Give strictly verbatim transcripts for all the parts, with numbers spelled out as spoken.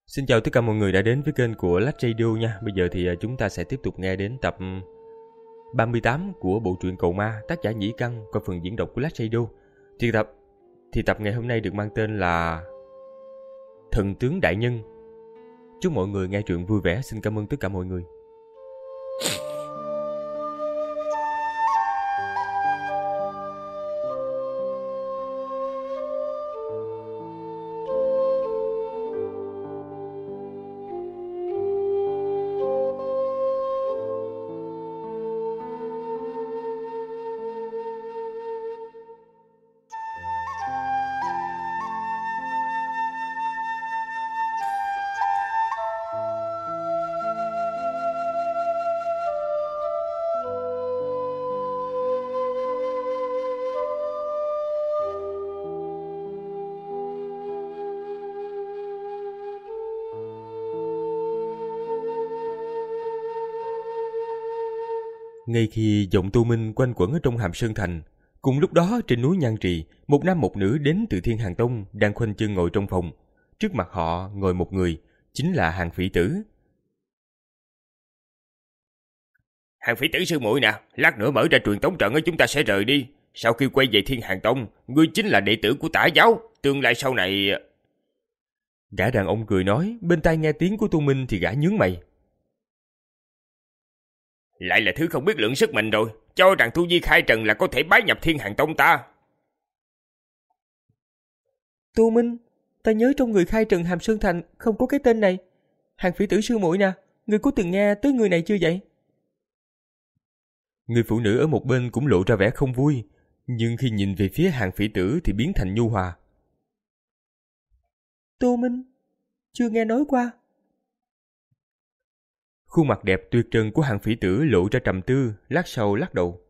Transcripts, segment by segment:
Xin chào tất cả mọi người đã đến với kênh của Lách Radio nha. Bây giờ thì chúng ta sẽ tiếp tục nghe đến tập ba mươi tám của bộ truyện Cầu Ma, tác giả Nhĩ Căn qua phần diễn đọc của Lách Radio. Thì tập thì tập ngày hôm nay được mang tên là Thần Tướng Đại Nhân. Chúc mọi người nghe truyện vui vẻ. Xin cảm ơn tất cả mọi người. Ngay khi giọng Tô Minh quanh quẩn ở trong Hàm Sơn Thành, cùng lúc đó trên núi Nhan Trì, một nam một nữ đến từ Thiên Hàng Tông đang khoanh chân ngồi trong phòng. Trước mặt họ ngồi một người, chính là Hàng Phỉ Tử. Hàng Phỉ Tử sư muội nè, lát nữa mở ra truyền tống trận chúng ta sẽ rời đi. Sau khi quay về Thiên Hàng Tông, ngươi chính là đệ tử của Tả giáo, tương lai sau này... Gã đàn ông cười nói, bên tai nghe tiếng của Tô Minh thì gã nhướng mày. Lại là thứ không biết lượng sức mình rồi, cho rằng tu vi khai trần là có thể bái nhập Thiên Hàng Tông ta. Tô Minh, ta nhớ trong người khai trần Hàm Sơn Thành không có cái tên này. Hàng Phỉ Tử sư muội nè, ngươi có từng nghe tới người này chưa vậy? Người phụ nữ ở một bên cũng lộ ra vẻ không vui, nhưng khi nhìn về phía Hàng Phỉ Tử thì biến thành nhu hòa. Tô Minh, chưa nghe nói qua. Khuôn mặt đẹp tuyệt trần của Hàng Phỉ Tử lộ ra trầm tư, lát sau lắc đầu.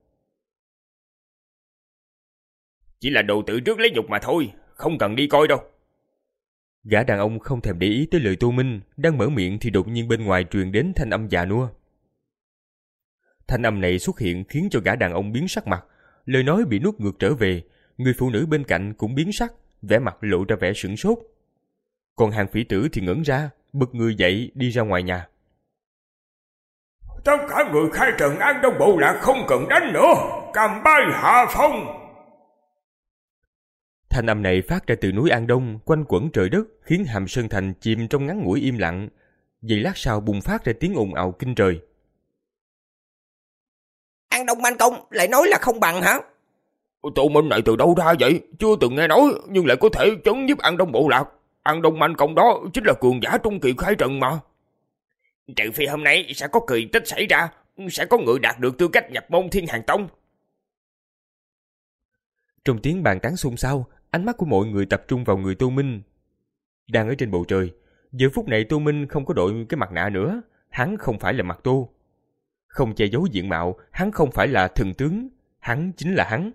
Chỉ là đồ tự trước lấy nhục mà thôi, không cần đi coi đâu. Gã đàn ông không thèm để ý tới lời Tô Minh, đang mở miệng thì đột nhiên bên ngoài truyền đến thanh âm già nua. Thanh âm này xuất hiện khiến cho gã đàn ông biến sắc mặt, lời nói bị nuốt ngược trở về, người phụ nữ bên cạnh cũng biến sắc, vẻ mặt lộ ra vẻ sửng sốt. Còn Hàng Phỉ Tử thì ngẩn ra, bật người dậy đi ra ngoài nhà. Tất cả người khai trần An Đông bộ lạc không cần đánh nữa, cầm bay hạ phong. Thanh âm này phát ra từ núi An Đông, quanh quẩn trời đất, khiến Hàm Sơn Thành chìm trong ngắn ngủi im lặng. Giây lát sau bùng phát ra tiếng ồn ào kinh trời. An Đông Man Công lại nói là không bằng hả? Tô Minh này từ đâu ra vậy? Chưa từng nghe nói, nhưng lại có thể chấn giúp An Đông bộ lạc. An Đông Man Công đó chính là cường giả trung kỳ khai trần mà. Trừ phi hôm nay sẽ có kỳ tích xảy ra, sẽ có người đạt được tư cách nhập môn Thiên Hàng Tông. Trong tiếng bàn tán xôn xao, ánh mắt của mọi người tập trung vào người Tô Minh đang ở trên bầu trời. Giờ phút này Tô Minh không có đội cái mặt nạ nữa, hắn không phải là mặt tô, không che giấu diện mạo, hắn không phải là thần tướng, hắn chính là hắn.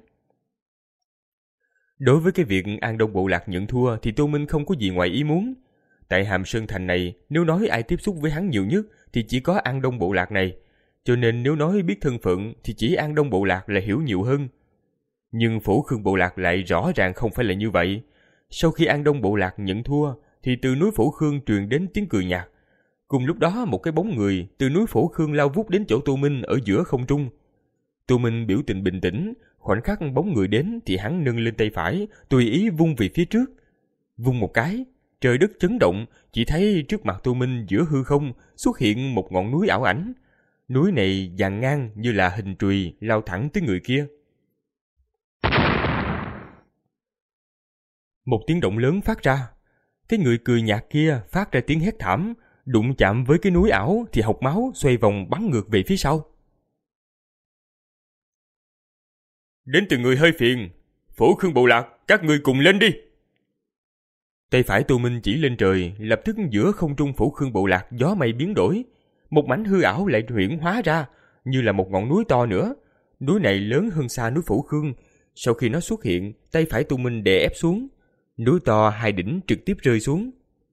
Đối với cái việc An Đông bộ lạc nhận thua thì Tô Minh không có gì ngoài ý muốn. Tại Hàm Sơn Thành này, nếu nói ai tiếp xúc với hắn nhiều nhất thì chỉ có An Đông bộ lạc này, cho nên nếu nói biết thân phận thì chỉ An Đông bộ lạc là hiểu nhiều hơn. Nhưng Phổ Khương bộ lạc lại rõ ràng không phải là như vậy. Sau khi An Đông bộ lạc nhận thua thì từ núi Phổ Khương truyền đến tiếng cười nhạt. Cùng lúc đó một cái bóng người từ núi Phổ Khương lao vút đến chỗ Tô Minh ở giữa không trung. Tô Minh biểu tình bình tĩnh, khoảnh khắc bóng người đến thì hắn nâng lên tay phải, tùy ý vung về phía trước. Vung một cái, trời đất chấn động, chỉ thấy trước mặt Tô Minh giữa hư không xuất hiện một ngọn núi ảo ảnh. Núi này dàn ngang như là hình chùy lao thẳng tới người kia. Một tiếng động lớn phát ra. Cái người cười nhạt kia phát ra tiếng hét thảm, đụng chạm với cái núi ảo thì hộc máu xoay vòng bắn ngược về phía sau. Đến từ người hơi phiền, Phổ Khương bộ lạc, các ngươi cùng lên đi. Tay phải Tô Minh chỉ lên trời, lập tức giữa không trung Phổ Khương bộ lạc gió mây biến đổi. Một mảnh hư ảo lại huyễn hóa ra, như là một ngọn núi to nữa. Núi này lớn hơn xa núi Phổ Khương. Sau khi nó xuất hiện, tay phải Tô Minh đè ép xuống. Núi to hai đỉnh trực tiếp rơi xuống.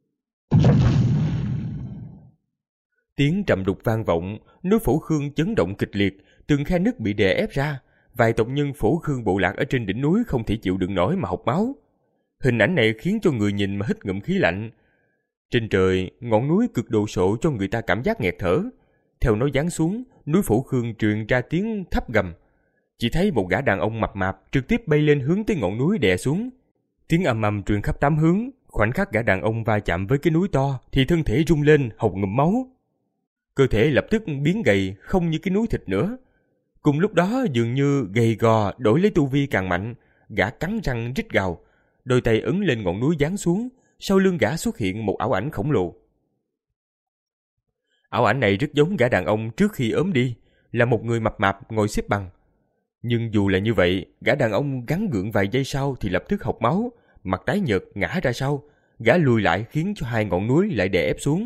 Tiếng trầm đục vang vọng, núi Phổ Khương chấn động kịch liệt, từng khe nứt bị đè ép ra. Vài tộc nhân Phổ Khương bộ lạc ở trên đỉnh núi không thể chịu đựng nổi mà hộc máu. Hình ảnh này khiến cho người nhìn mà hít ngụm khí lạnh. Trên trời, ngọn núi cực độ sộ cho người ta cảm giác nghẹt thở. Theo nó giáng xuống, núi Phổ Khương truyền ra tiếng thấp gầm. Chỉ thấy một gã đàn ông mập mạp trực tiếp bay lên hướng tới ngọn núi đè xuống. Tiếng ầm ầm truyền khắp tám hướng. Khoảnh khắc gã đàn ông va chạm với cái núi to thì thân thể rung lên, hộc ngụm máu. Cơ thể lập tức biến gầy, không như cái núi thịt nữa. Cùng lúc đó dường như gầy gò đổi lấy tu vi càng mạnh. Gã cắn răng rít gào, đôi tay ấn lên ngọn núi giáng xuống. Sau lưng gã xuất hiện một ảo ảnh khổng lồ. Ảo ảnh này rất giống gã đàn ông trước khi ốm đi, là một người mập mạp ngồi xếp bằng. Nhưng dù là như vậy, gã đàn ông gắng gượng vài giây sau thì lập tức hộc máu, mặt tái nhợt ngã ra sau. Gã lùi lại khiến cho hai ngọn núi lại đè ép xuống.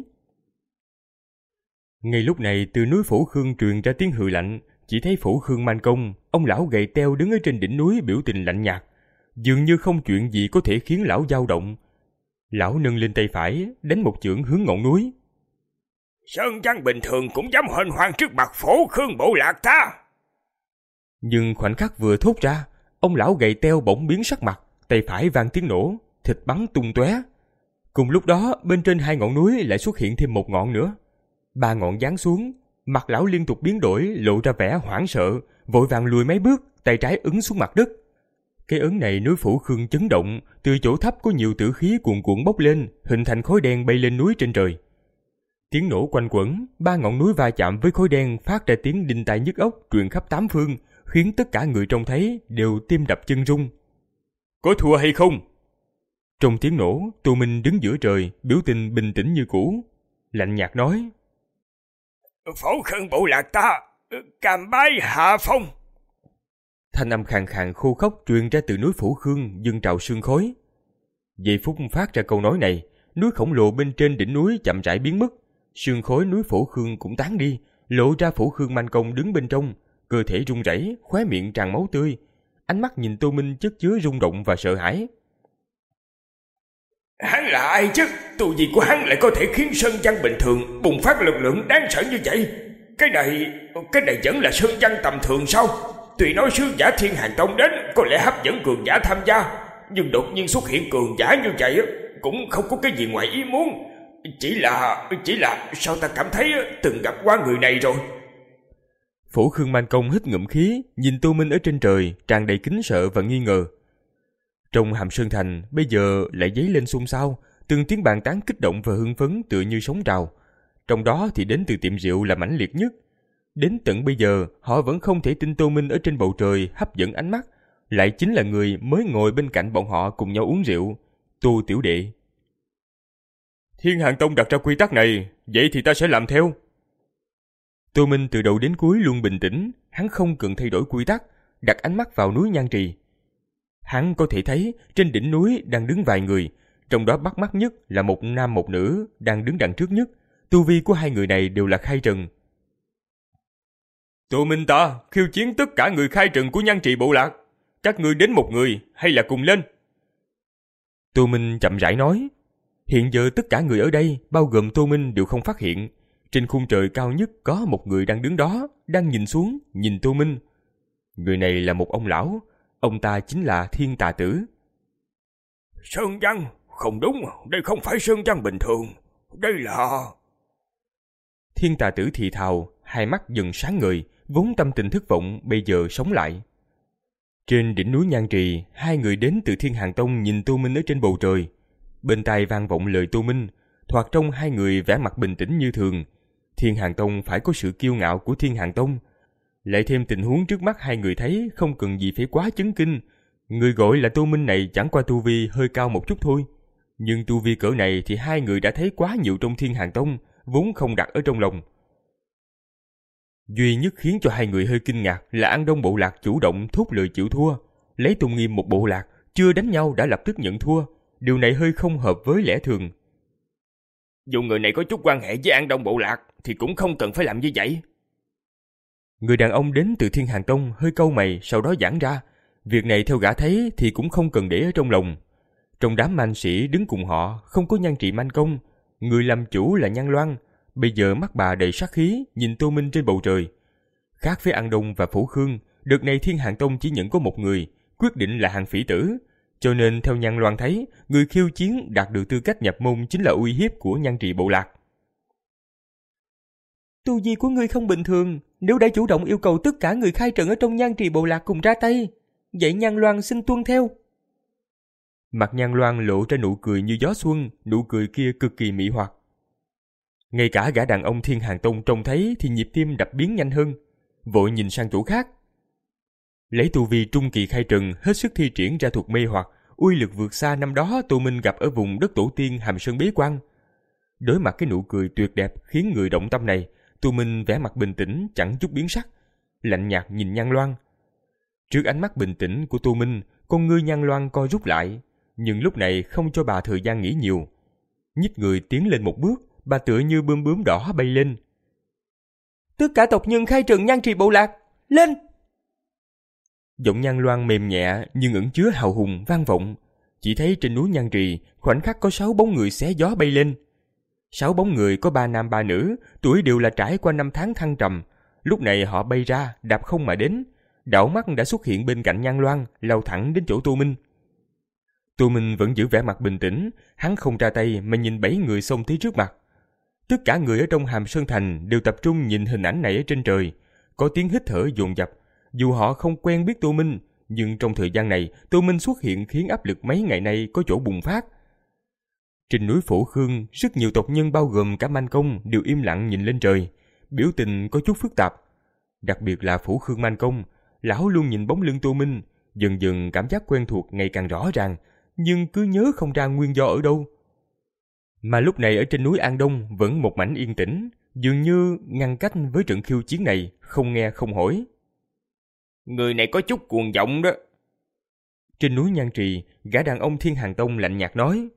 Ngay lúc này, từ núi Phổ Khương truyền ra tiếng hừ lạnh. Chỉ thấy Phổ Khương Man Công, ông lão gầy teo đứng ở trên đỉnh núi biểu tình lạnh nhạt, dường như không chuyện gì có thể khiến lão dao động. Lão nâng lên tay phải, đánh một chưởng hướng ngọn núi. Sơn Trăng bình thường cũng dám hênh hoang trước mặt Phổ Khương bộ lạc ta. Nhưng khoảnh khắc vừa thốt ra, ông lão gầy teo bỗng biến sắc mặt, tay phải vang tiếng nổ, thịt bắn tung tóe. Cùng lúc đó, bên trên hai ngọn núi lại xuất hiện thêm một ngọn nữa. Ba ngọn giáng xuống, mặt lão liên tục biến đổi, lộ ra vẻ hoảng sợ, vội vàng lùi mấy bước, tay trái ấn xuống mặt đất. Cái ấn này núi Phổ Khương chấn động, từ chỗ thấp có nhiều tử khí cuồn cuộn bốc lên, hình thành khói đen bay lên núi trên trời. Tiếng nổ quanh quẩn, ba ngọn núi va chạm với khói đen phát ra tiếng đinh tai nhức óc truyền khắp tám phương, khiến tất cả người trông thấy đều tim đập chân rung. Có thua hay không? Trong tiếng nổ, Tô Minh đứng giữa trời, biểu tình bình tĩnh như cũ, lạnh nhạt nói: Phổ Khương bộ lạc ta, cam bái hạ phong. Thanh âm khàn khàn khô khốc truyền ra từ núi Phổ Khương, dâng trào sương khói. Giây phút phát ra câu nói này, núi khổng lồ bên trên đỉnh núi chậm rãi biến mất, sương khói núi Phổ Khương cũng tán đi, lộ ra Phổ Khương Man Công đứng bên trong, cơ thể run rẩy, khóe miệng tràn máu tươi, ánh mắt nhìn Tô Minh chất chứa rung động và sợ hãi. Hắn là ai chứ? Tu vi của hắn lại có thể khiến sơn văn bình thường bùng phát lực lượng đáng sợ như vậy? Cái này, cái này vẫn là sơn văn tầm thường sao? Tuy nói sứ giả Thiên Hàng Tông đến có lẽ hấp dẫn cường giả tham gia, nhưng đột nhiên xuất hiện cường giả như vậy cũng không có cái gì ngoài ý muốn. Chỉ là, chỉ là sao ta cảm thấy từng gặp qua người này rồi. Phổ Khương Man Công hít ngụm khí, nhìn Tô Minh ở trên trời, tràn đầy kính sợ và nghi ngờ. Trong Hàm Sơn Thành, bây giờ lại dấy lên xôn xao, từng tiếng bàn tán kích động và hưng phấn tựa như sóng trào. Trong đó thì đến từ tiệm rượu là mãnh liệt nhất. Đến tận bây giờ, họ vẫn không thể tin Tô Minh ở trên bầu trời hấp dẫn ánh mắt, lại chính là người mới ngồi bên cạnh bọn họ cùng nhau uống rượu, Tô tiểu đệ. Thiên Hàng Tông đặt ra quy tắc này, vậy thì ta sẽ làm theo. Tô Minh từ đầu đến cuối luôn bình tĩnh, hắn không cần thay đổi quy tắc, đặt ánh mắt vào núi Nhan Trì. Hắn có thể thấy trên đỉnh núi đang đứng vài người, trong đó bắt mắt nhất là một nam một nữ đang đứng đằng trước nhất. Tu vi của hai người này đều là khai trần. Tô Minh ta khiêu chiến tất cả người khai trần của Nhan Trì bộ lạc. Các ngươi đến một người hay là cùng lên? Tô Minh chậm rãi nói. Hiện giờ tất cả người ở đây, bao gồm Tô Minh đều không phát hiện. Trên khung trời cao nhất có một người đang đứng đó, đang nhìn xuống, nhìn Tô Minh. Người này là một ông lão, ông ta chính là Thiên Tà Tử. Sơn Văn, không đúng, đây không phải Sơn Văn bình thường, đây là... Thiên Tà Tử thì thào, hai mắt dần sáng ngời, vốn tâm tình thất vọng bây giờ sống lại. Trên đỉnh núi Nhan Trì, hai người đến từ Thiên Hàng Tông nhìn Tô Minh ở trên bầu trời. Bên tai vang vọng lời Tô Minh, thoạt trông hai người vẻ mặt bình tĩnh như thường. Thiên Hàng Tông phải có sự kiêu ngạo của Thiên Hàng Tông. Lại thêm tình huống trước mắt hai người thấy không cần gì phải quá chấn kinh. Người gọi là Tô Minh này chẳng qua tu vi hơi cao một chút thôi. Nhưng tu vi cỡ này thì hai người đã thấy quá nhiều trong Thiên Hàng Tông, vốn không đặt ở trong lòng. Duy nhất khiến cho hai người hơi kinh ngạc là An Đông bộ lạc chủ động thốt lời chịu thua. Lấy Tôn Nghiêm một bộ lạc, chưa đánh nhau đã lập tức nhận thua. Điều này hơi không hợp với lẽ thường. Dù người này có chút quan hệ với An Đông bộ lạc thì cũng không cần phải làm như vậy. Người đàn ông đến từ Thiên Hàng Tông hơi cau mày, sau đó giãn ra. Việc này theo gã thấy thì cũng không cần để ở trong lòng. Trong đám man sĩ đứng cùng họ không có Nhan Trị Man Công. Người làm chủ là Nhan Loan. Bây giờ mắt bà đầy sát khí nhìn Tô Minh trên bầu trời. Khác với An Đông và Phổ Khương, đợt này Thiên Hàng Tông chỉ nhận có một người, quyết định là Hàng Phỉ Tử. Cho nên theo Nhan Loan thấy, người khiêu chiến đạt được tư cách nhập môn chính là uy hiếp của Nhan Trì bộ lạc. Tu vi của ngươi không bình thường, nếu đã chủ động yêu cầu tất cả người khai trận ở trong Nhan Trì bộ lạc cùng ra tay, vậy Nhan Loan xin tuân theo. Mặt Nhan Loan lộ ra nụ cười như gió xuân, nụ cười kia cực kỳ mị hoặc. Ngay cả gã đàn ông Thiên Hàng Tông trông thấy thì nhịp tim đập biến nhanh hơn, vội nhìn sang chỗ khác. Lấy tu vi trung kỳ khai trần hết sức thi triển ra thuật mê hoặc, uy lực vượt xa năm đó Tô Minh gặp ở vùng đất tổ tiên Hàm Sơn Bế Quan. Đối mặt cái nụ cười tuyệt đẹp khiến người động tâm này, Tô Minh vẻ mặt bình tĩnh chẳng chút biến sắc, lạnh nhạt nhìn Nhan Loan. Trước ánh mắt bình tĩnh của Tô Minh, con ngươi Nhan Loan co rút lại, nhưng lúc này không cho bà thời gian nghĩ nhiều. Nhích người tiến lên một bước, bà tựa như bướm bướm đỏ bay lên. Tất cả tộc nhân khai trần Nhan Trì bộ lạc, lên! Giọng Nhan Loan mềm nhẹ nhưng ẩn chứa hào hùng vang vọng. Chỉ thấy trên núi Nhan Trì khoảnh khắc có sáu bóng người xé gió bay lên. Sáu bóng người có ba nam ba nữ, tuổi đều là trải qua năm tháng thăng trầm. Lúc này họ bay ra, đạp không mà đến. Đảo mắt đã xuất hiện bên cạnh Nhan Loan, lao thẳng đến chỗ Tô Minh. Tô Minh vẫn giữ vẻ mặt bình tĩnh, hắn không ra tay mà nhìn bảy người xông tới trước mặt. Tất cả người ở trong Hàm Sơn Thành đều tập trung nhìn hình ảnh này ở trên trời, có tiếng hít thở dồn dập. Dù họ không quen biết Tô Minh, nhưng trong thời gian này, Tô Minh xuất hiện khiến áp lực mấy ngày nay có chỗ bùng phát. Trên núi Phổ Khương, rất nhiều tộc nhân bao gồm cả Man Công đều im lặng nhìn lên trời, biểu tình có chút phức tạp. Đặc biệt là Phổ Khương Man Công, lão luôn nhìn bóng lưng Tô Minh, dần dần cảm giác quen thuộc ngày càng rõ ràng, nhưng cứ nhớ không ra nguyên do ở đâu. Mà lúc này ở trên núi An Đông vẫn một mảnh yên tĩnh, dường như ngăn cách với trận khiêu chiến này, không nghe không hỏi. Người này có chút cuồng vọng đó. Trên núi Nhan Trì, gã đàn ông Thiên Hàng Tông lạnh nhạt nói.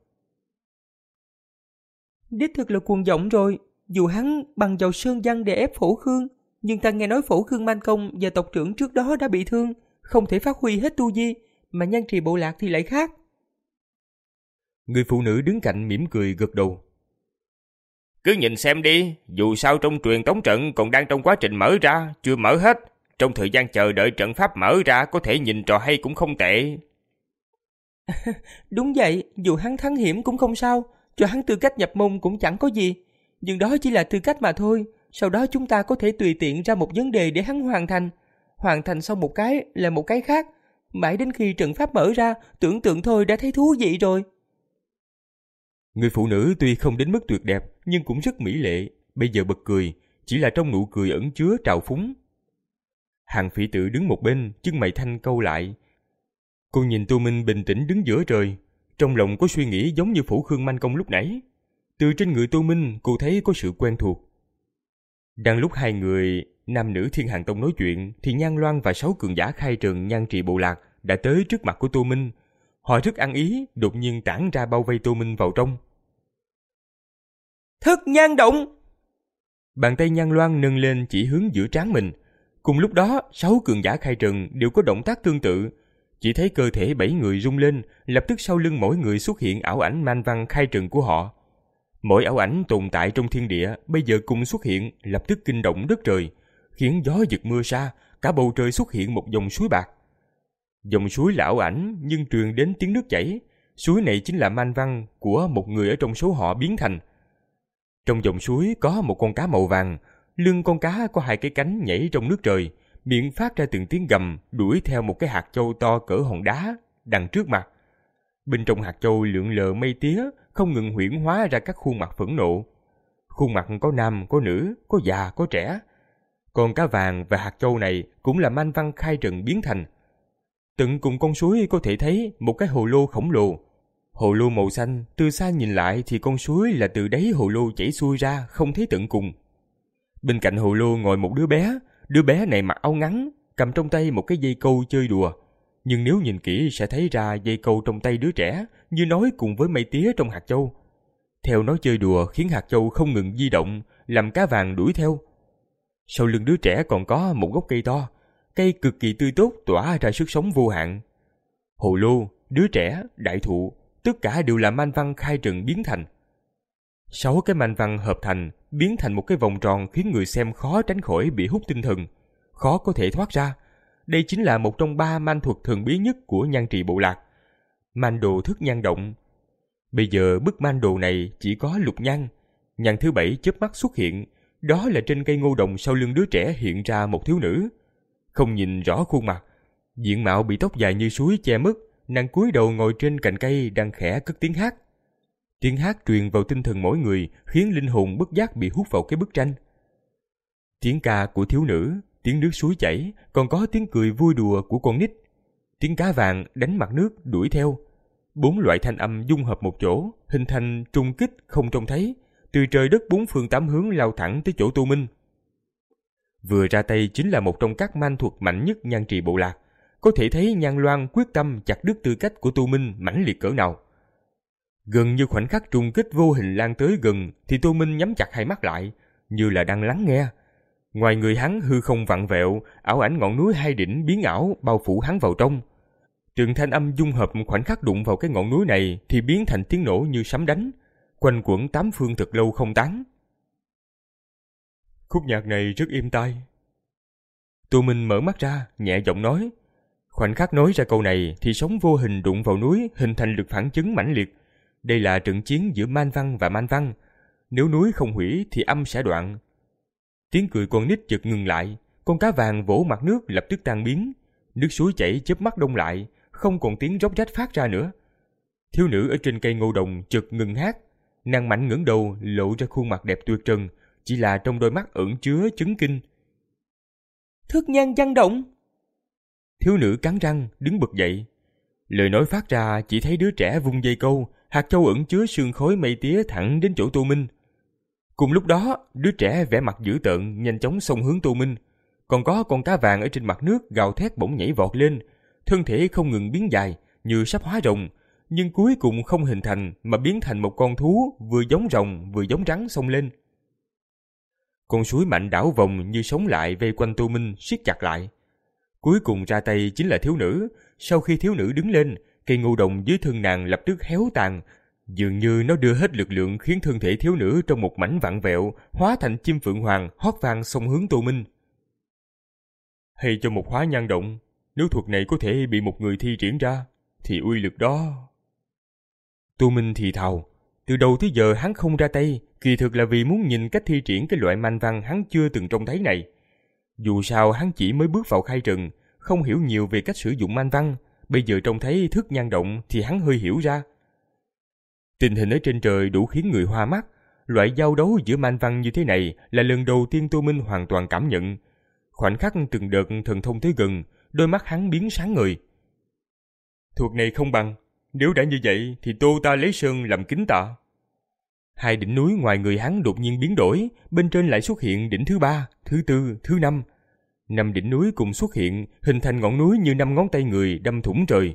Đích thực là cuồng vọng rồi, dù hắn bằng vào sơn văn để ép Phổ Khương, nhưng ta nghe nói Phổ Khương Man Công và tộc trưởng trước đó đã bị thương, không thể phát huy hết tu vi, mà Nhan Trì bộ lạc thì lại khác. Người phụ nữ đứng cạnh mỉm cười gật đầu. Cứ nhìn xem đi, dù sao trong truyền tống trận còn đang trong quá trình mở ra, chưa mở hết. Trong thời gian chờ đợi trận pháp mở ra có thể nhìn trò hay cũng không tệ. Đúng vậy, dù hắn thắng hiểm cũng không sao, cho hắn tư cách nhập môn cũng chẳng có gì. Nhưng đó chỉ là tư cách mà thôi, sau đó chúng ta có thể tùy tiện ra một vấn đề để hắn hoàn thành. Hoàn thành xong một cái là một cái khác, mãi đến khi trận pháp mở ra, tưởng tượng thôi đã thấy thú vị rồi. Người phụ nữ tuy không đến mức tuyệt đẹp, nhưng cũng rất mỹ lệ, bây giờ bật cười, chỉ là trong nụ cười ẩn chứa trào phúng. Hàng Phỉ Tử đứng một bên, chân mày thanh câu lại. Cô nhìn Tô Minh bình tĩnh đứng giữa trời, trong lòng có suy nghĩ giống như Phổ Khương Man Công lúc nãy. Từ trên người Tô Minh, cô thấy có sự quen thuộc. Đang lúc hai người nam nữ Thiên Hàng Tông nói chuyện, thì Nhan Loan và sáu cường giả khai trần Nhan Trì bộ lạc đã tới trước mặt của Tô Minh. Họ rất ăn ý, đột nhiên tản ra bao vây Tô Minh vào trong. Thức Nhan Động! Bàn tay Nhan Loan nâng lên chỉ hướng giữa trán mình. Cùng lúc đó, sáu cường giả khai trần đều có động tác tương tự. Chỉ thấy cơ thể bảy người rung lên, lập tức sau lưng mỗi người xuất hiện ảo ảnh man văn khai trần của họ. Mỗi ảo ảnh tồn tại trong thiên địa, bây giờ cùng xuất hiện, lập tức kinh động đất trời, khiến gió giật mưa sa, cả bầu trời xuất hiện một dòng suối bạc. Dòng suối là ảo ảnh, nhưng truyền đến tiếng nước chảy. Suối này chính là man văn của một người ở trong số họ biến thành. Trong dòng suối có một con cá màu vàng, lưng con cá có hai cái cánh nhảy trong nước trời, miệng phát ra từng tiếng gầm, đuổi theo một cái hạt châu to cỡ hòn đá đằng trước mặt. Bên trong hạt châu lượn lờ mây tía, không ngừng huyễn hóa ra các khuôn mặt phẫn nộ. Khuôn mặt có nam, có nữ, có già, có trẻ. Con cá vàng và hạt châu này cũng là man văn khai trần biến thành. Tận cùng con suối có thể thấy một cái hồ lô khổng lồ. Hồ lô màu xanh, từ xa nhìn lại thì con suối là từ đáy hồ lô chảy xuôi ra, không thấy tận cùng. Bên cạnh hồ lô ngồi một đứa bé, đứa bé này mặc áo ngắn, cầm trong tay một cái dây câu chơi đùa. Nhưng nếu nhìn kỹ sẽ thấy ra dây câu trong tay đứa trẻ như nói cùng với mây tía trong hạt châu. Theo nó chơi đùa khiến hạt châu không ngừng di động, làm cá vàng đuổi theo. Sau lưng đứa trẻ còn có một gốc cây to, cây cực kỳ tươi tốt tỏa ra sức sống vô hạn. Hồ lô, đứa trẻ, đại thụ, tất cả đều là man văn khai trần biến thành. Sáu cái man văn hợp thành, biến thành một cái vòng tròn khiến người xem khó tránh khỏi bị hút tinh thần, khó có thể thoát ra. Đây chính là một trong ba man thuật thần bí nhất của Nhan Trì bộ lạc. man đồ thức nhan động. Bây giờ bức man đồ này chỉ có lục nhan. Nhan thứ bảy chớp mắt xuất hiện, đó là trên cây ngô đồng sau lưng đứa trẻ hiện ra một thiếu nữ. Không nhìn rõ khuôn mặt, diện mạo bị tóc dài như suối che mất, nàng cúi đầu ngồi trên cành cây đang khẽ cất tiếng hát. Tiếng hát truyền vào tinh thần mỗi người, khiến linh hồn bất giác bị hút vào cái bức tranh. Tiếng ca của thiếu nữ, tiếng nước suối chảy, còn có tiếng cười vui đùa của con nít. Tiếng cá vàng đánh mặt nước đuổi theo. Bốn loại thanh âm dung hợp một chỗ, hình thành trùng kích không trông thấy, từ trời đất bốn phương tám hướng lao thẳng tới chỗ Tô Minh. Vừa ra tay chính là một trong các man thuật mạnh nhất Nhan Trì bộ lạc. Có thể thấy Nhan Loan quyết tâm chặt đứt tư cách của Tô Minh mãnh liệt cỡ nào. Gần như khoảnh khắc trùng kích vô hình lan tới gần thì Tô Minh nhắm chặt hai mắt lại, như là đang lắng nghe. Ngoài người hắn hư không vặn vẹo, ảo ảnh ngọn núi hai đỉnh biến ảo bao phủ hắn vào trong. Từng thanh âm dung hợp khoảnh khắc đụng vào cái ngọn núi này thì biến thành tiếng nổ như sấm đánh, quanh quẩn tám phương thật lâu không tán. Khúc nhạc này rất êm tai. Tô Minh mở mắt ra, nhẹ giọng nói. Khoảnh khắc nói ra câu này thì sóng vô hình đụng vào núi hình thành lực phản chấn mãnh liệt. Đây là trận chiến giữa man văn và man văn. Nếu núi không hủy thì âm sẽ đoạn. Tiếng cười con nít chợt ngừng lại, con cá vàng vỗ mặt nước lập tức tan biến. Nước suối chảy chớp mắt đông lại, không còn tiếng róc rách phát ra nữa. Thiếu nữ ở trên cây ngô đồng chợt ngừng hát, nàng mạnh ngẩng đầu lộ ra khuôn mặt đẹp tuyệt trần, chỉ là trong đôi mắt ẩn chứa chấn kinh. Thức nhan văn động. Thiếu nữ cắn răng đứng bật dậy. Lời nói phát ra chỉ thấy đứa trẻ vung dây câu, hạt châu ẩn chứa sương khói mây tía thẳng đến chỗ Tô Minh. Cùng lúc đó, đứa trẻ vẻ mặt dữ tợn nhanh chóng xông hướng Tô Minh. Còn có con cá vàng ở trên mặt nước gào thét bỗng nhảy vọt lên, thân thể không ngừng biến dài như sắp hóa rồng, nhưng cuối cùng không hình thành mà biến thành một con thú vừa giống rồng vừa giống rắn xông lên. Con suối mạnh đảo vòng như sống lại vây quanh Tô Minh siết chặt lại. Cuối cùng ra tay chính là thiếu nữ. Sau khi thiếu nữ đứng lên, cây ngô đồng dưới thân nàng lập tức héo tàn, dường như nó đưa hết lực lượng khiến thân thể thiếu nữ trong một mảnh vặn vẹo hóa thành chim phượng hoàng hót vang xông hướng Tô Minh. Hay cho một hóa nhan động, nếu thuật này có thể bị một người thi triển ra thì uy lực đó. Tô Minh thì thào, từ đầu tới giờ hắn không ra tay, kỳ thực là vì muốn nhìn cách thi triển cái loại man văn hắn chưa từng trông thấy này. Dù sao hắn chỉ mới bước vào khai trần, không hiểu nhiều về cách sử dụng man văn, bây giờ trông thấy thức nhan động thì hắn hơi hiểu ra. Tình hình ở trên trời đủ khiến người hoa mắt, loại giao đấu giữa man văn như thế này là lần đầu tiên Tô Minh hoàn toàn cảm nhận. Khoảnh khắc từng đợt thần thông tới gần, đôi mắt hắn biến sáng ngời. Thuật này không bằng, nếu đã như vậy thì tô ta lấy sơn làm kính tạ. Hai đỉnh núi ngoài người hắn đột nhiên biến đổi, bên trên lại xuất hiện đỉnh thứ ba, thứ tư, thứ năm. Năm đỉnh núi cùng xuất hiện, hình thành ngọn núi như năm ngón tay người đâm thủng trời.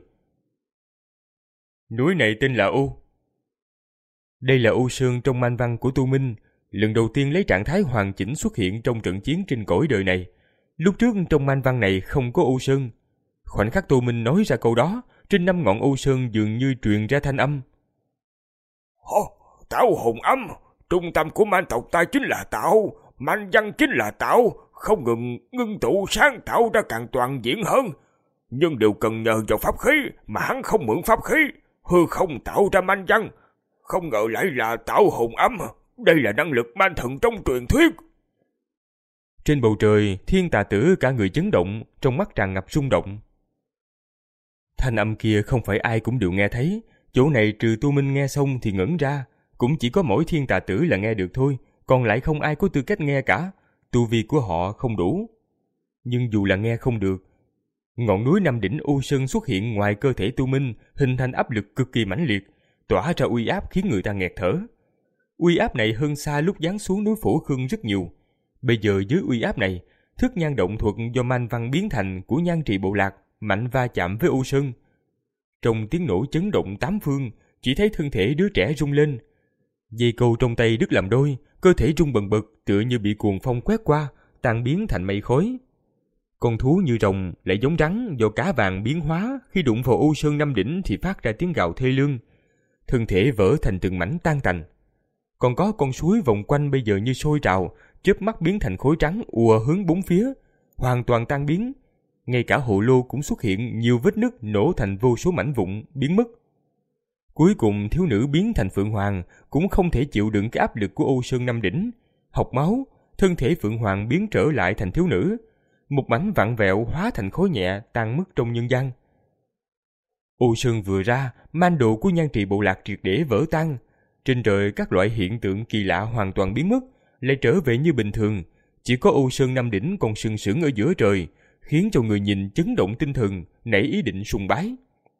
Núi này tên là U. Đây là U Sơn trong man văn của Tô Minh, lần đầu tiên lấy trạng thái hoàn chỉnh xuất hiện trong trận chiến trên cõi đời này. Lúc trước trong man văn này không có U Sơn. Khoảnh khắc Tô Minh nói ra câu đó, trên năm ngọn U Sơn dường như truyền ra thanh âm. Hô, tạo hồn âm, trung tâm của man tộc ta chính là tạo, man văn chính là tạo, không ngừng ngưng tụ sáng tạo ra càng toàn diện hơn. Nhưng đều cần nhờ vào pháp khí, mà hắn không mượn pháp khí, hư không tạo ra man văn. Không ngờ lại là tạo hồn âm, đây là năng lực man thần trong truyền thuyết. Trên bầu trời, Thiên Tà Tử cả người chấn động, trong mắt tràn ngập rung động. Thanh âm kia không phải ai cũng đều nghe thấy, chỗ này trừ Tô Minh nghe xong thì ngẩn ra, cũng chỉ có mỗi Thiên Tà Tử là nghe được thôi, còn lại không ai có tư cách nghe cả, tu vi của họ không đủ. Nhưng dù là nghe không được, ngọn núi năm đỉnh U Sơn xuất hiện ngoài cơ thể Tô Minh, hình thành áp lực cực kỳ mãnh liệt, tỏa ra uy áp khiến người ta nghẹt thở. Uy áp này hơn xa lúc giáng xuống núi Phổ Khương rất nhiều. Bây giờ dưới uy áp này, thức nhan động thuật do man văn biến thành của Nhan Trì bộ lạc mạnh va chạm với U Sơn. Trong tiếng nổ chấn động tám phương, chỉ thấy thân thể đứa trẻ rung lên. Dây câu trong tay đứt làm đôi, cơ thể rung bần bật tựa như bị cuồng phong quét qua, tan biến thành mây khói. Con thú như rồng lại giống rắn do cá vàng biến hóa, khi đụng vào U Sơn năm đỉnh thì phát ra tiếng gào thê lương. Thân thể vỡ thành từng mảnh tan tành. Còn có con suối vòng quanh bây giờ như sôi trào, chớp mắt biến thành khối trắng ùa hướng bốn phía, hoàn toàn tan biến. Ngay cả hồ lô cũng xuất hiện nhiều vết nứt nổ thành vô số mảnh vụn biến mất. Cuối cùng thiếu nữ biến thành Phượng Hoàng cũng không thể chịu đựng cái áp lực của Ô Sơn Năm Đỉnh. Học máu, thân thể Phượng Hoàng biến trở lại thành thiếu nữ. Một mảnh vặn vẹo hóa thành khối nhẹ tan mất trong nhân gian. Ô Sơn vừa ra, man đồ của Nhan Trì bộ lạc triệt để vỡ tan. Trên trời các loại hiện tượng kỳ lạ hoàn toàn biến mất, lại trở về như bình thường. Chỉ có Ô Sơn Năm Đỉnh còn sừng sững ở giữa trời, khiến cho người nhìn chấn động tinh thần, nảy ý định sùng bái.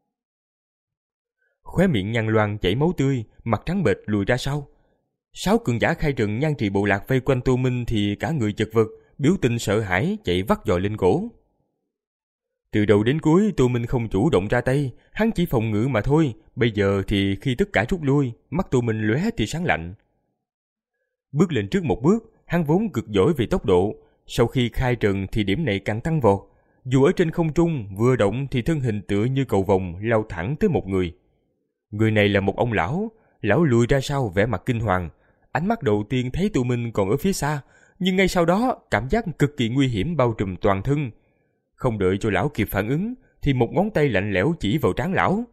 Khóe miệng Nhan Loan chảy máu tươi, mặt trắng bệch lùi ra sau. Sáu cường giả khai trần Nhan Trì bộ lạc vây quanh Tô Minh thì cả người chật vật, biểu tình sợ hãi chạy vắt giò lên cổ. Từ đầu đến cuối Tô Minh không chủ động ra tay, hắn chỉ phòng ngự mà thôi. Bây giờ thì khi tất cả rút lui, mắt Tô Minh lóe tia sáng lạnh. Bước lên trước một bước, hắn vốn cực giỏi về tốc độ, sau khi khai trần thì điểm này càng tăng vọt. Dù ở trên không trung, vừa động thì thân hình tựa như cầu vồng lao thẳng tới một người. Người này là một ông lão, lão lùi ra sau vẻ mặt kinh hoàng. Ánh mắt đầu tiên thấy Tô Minh còn ở phía xa, nhưng ngay sau đó cảm giác cực kỳ nguy hiểm bao trùm toàn thân. Không đợi cho lão kịp phản ứng thì một ngón tay lạnh lẽo chỉ vào trán lão.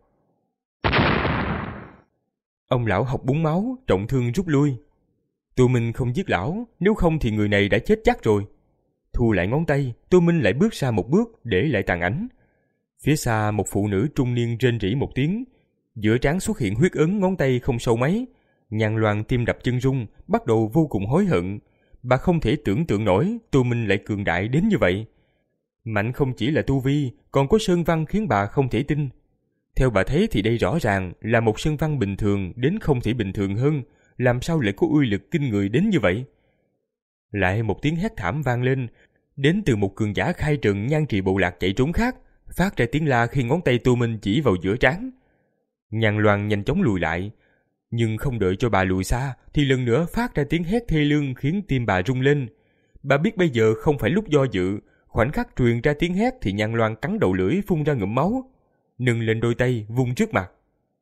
Ông lão học búng máu, trọng thương rút lui. Tô Minh không giết lão, nếu không thì người này đã chết chắc rồi. Thu lại ngón tay, Tô Minh lại bước ra một bước để lại tàn ảnh. Phía xa một phụ nữ trung niên rên rỉ một tiếng, giữa trán xuất hiện huyết ấn, ngón tay không sâu mấy. Nhan Loan tim đập chân rung, bắt đầu vô cùng hối hận. Bà không thể tưởng tượng nổi Tô Minh lại cường đại đến như vậy. Mạnh không chỉ là tu vi, còn có sơn văn khiến bà không thể tin. Theo bà thấy thì đây rõ ràng là một sơn văn bình thường đến không thể bình thường hơn, làm sao lại có uy lực kinh người đến như vậy? Lại một tiếng hét thảm vang lên, đến từ một cường giả khai trần Nhan Trì bộ lạc chạy trốn khác, phát ra tiếng la khi ngón tay Tô Minh chỉ vào giữa trán. Nhan Loan nhanh chóng lùi lại, nhưng không đợi cho bà lùi xa thì lần nữa phát ra tiếng hét thê lương khiến tim bà rung lên. Bà biết bây giờ không phải lúc do dự, khoảnh khắc truyền ra tiếng hét thì Nhan Loan cắn đầu lưỡi phun ra ngụm máu, nâng lên đôi tay vung trước mặt.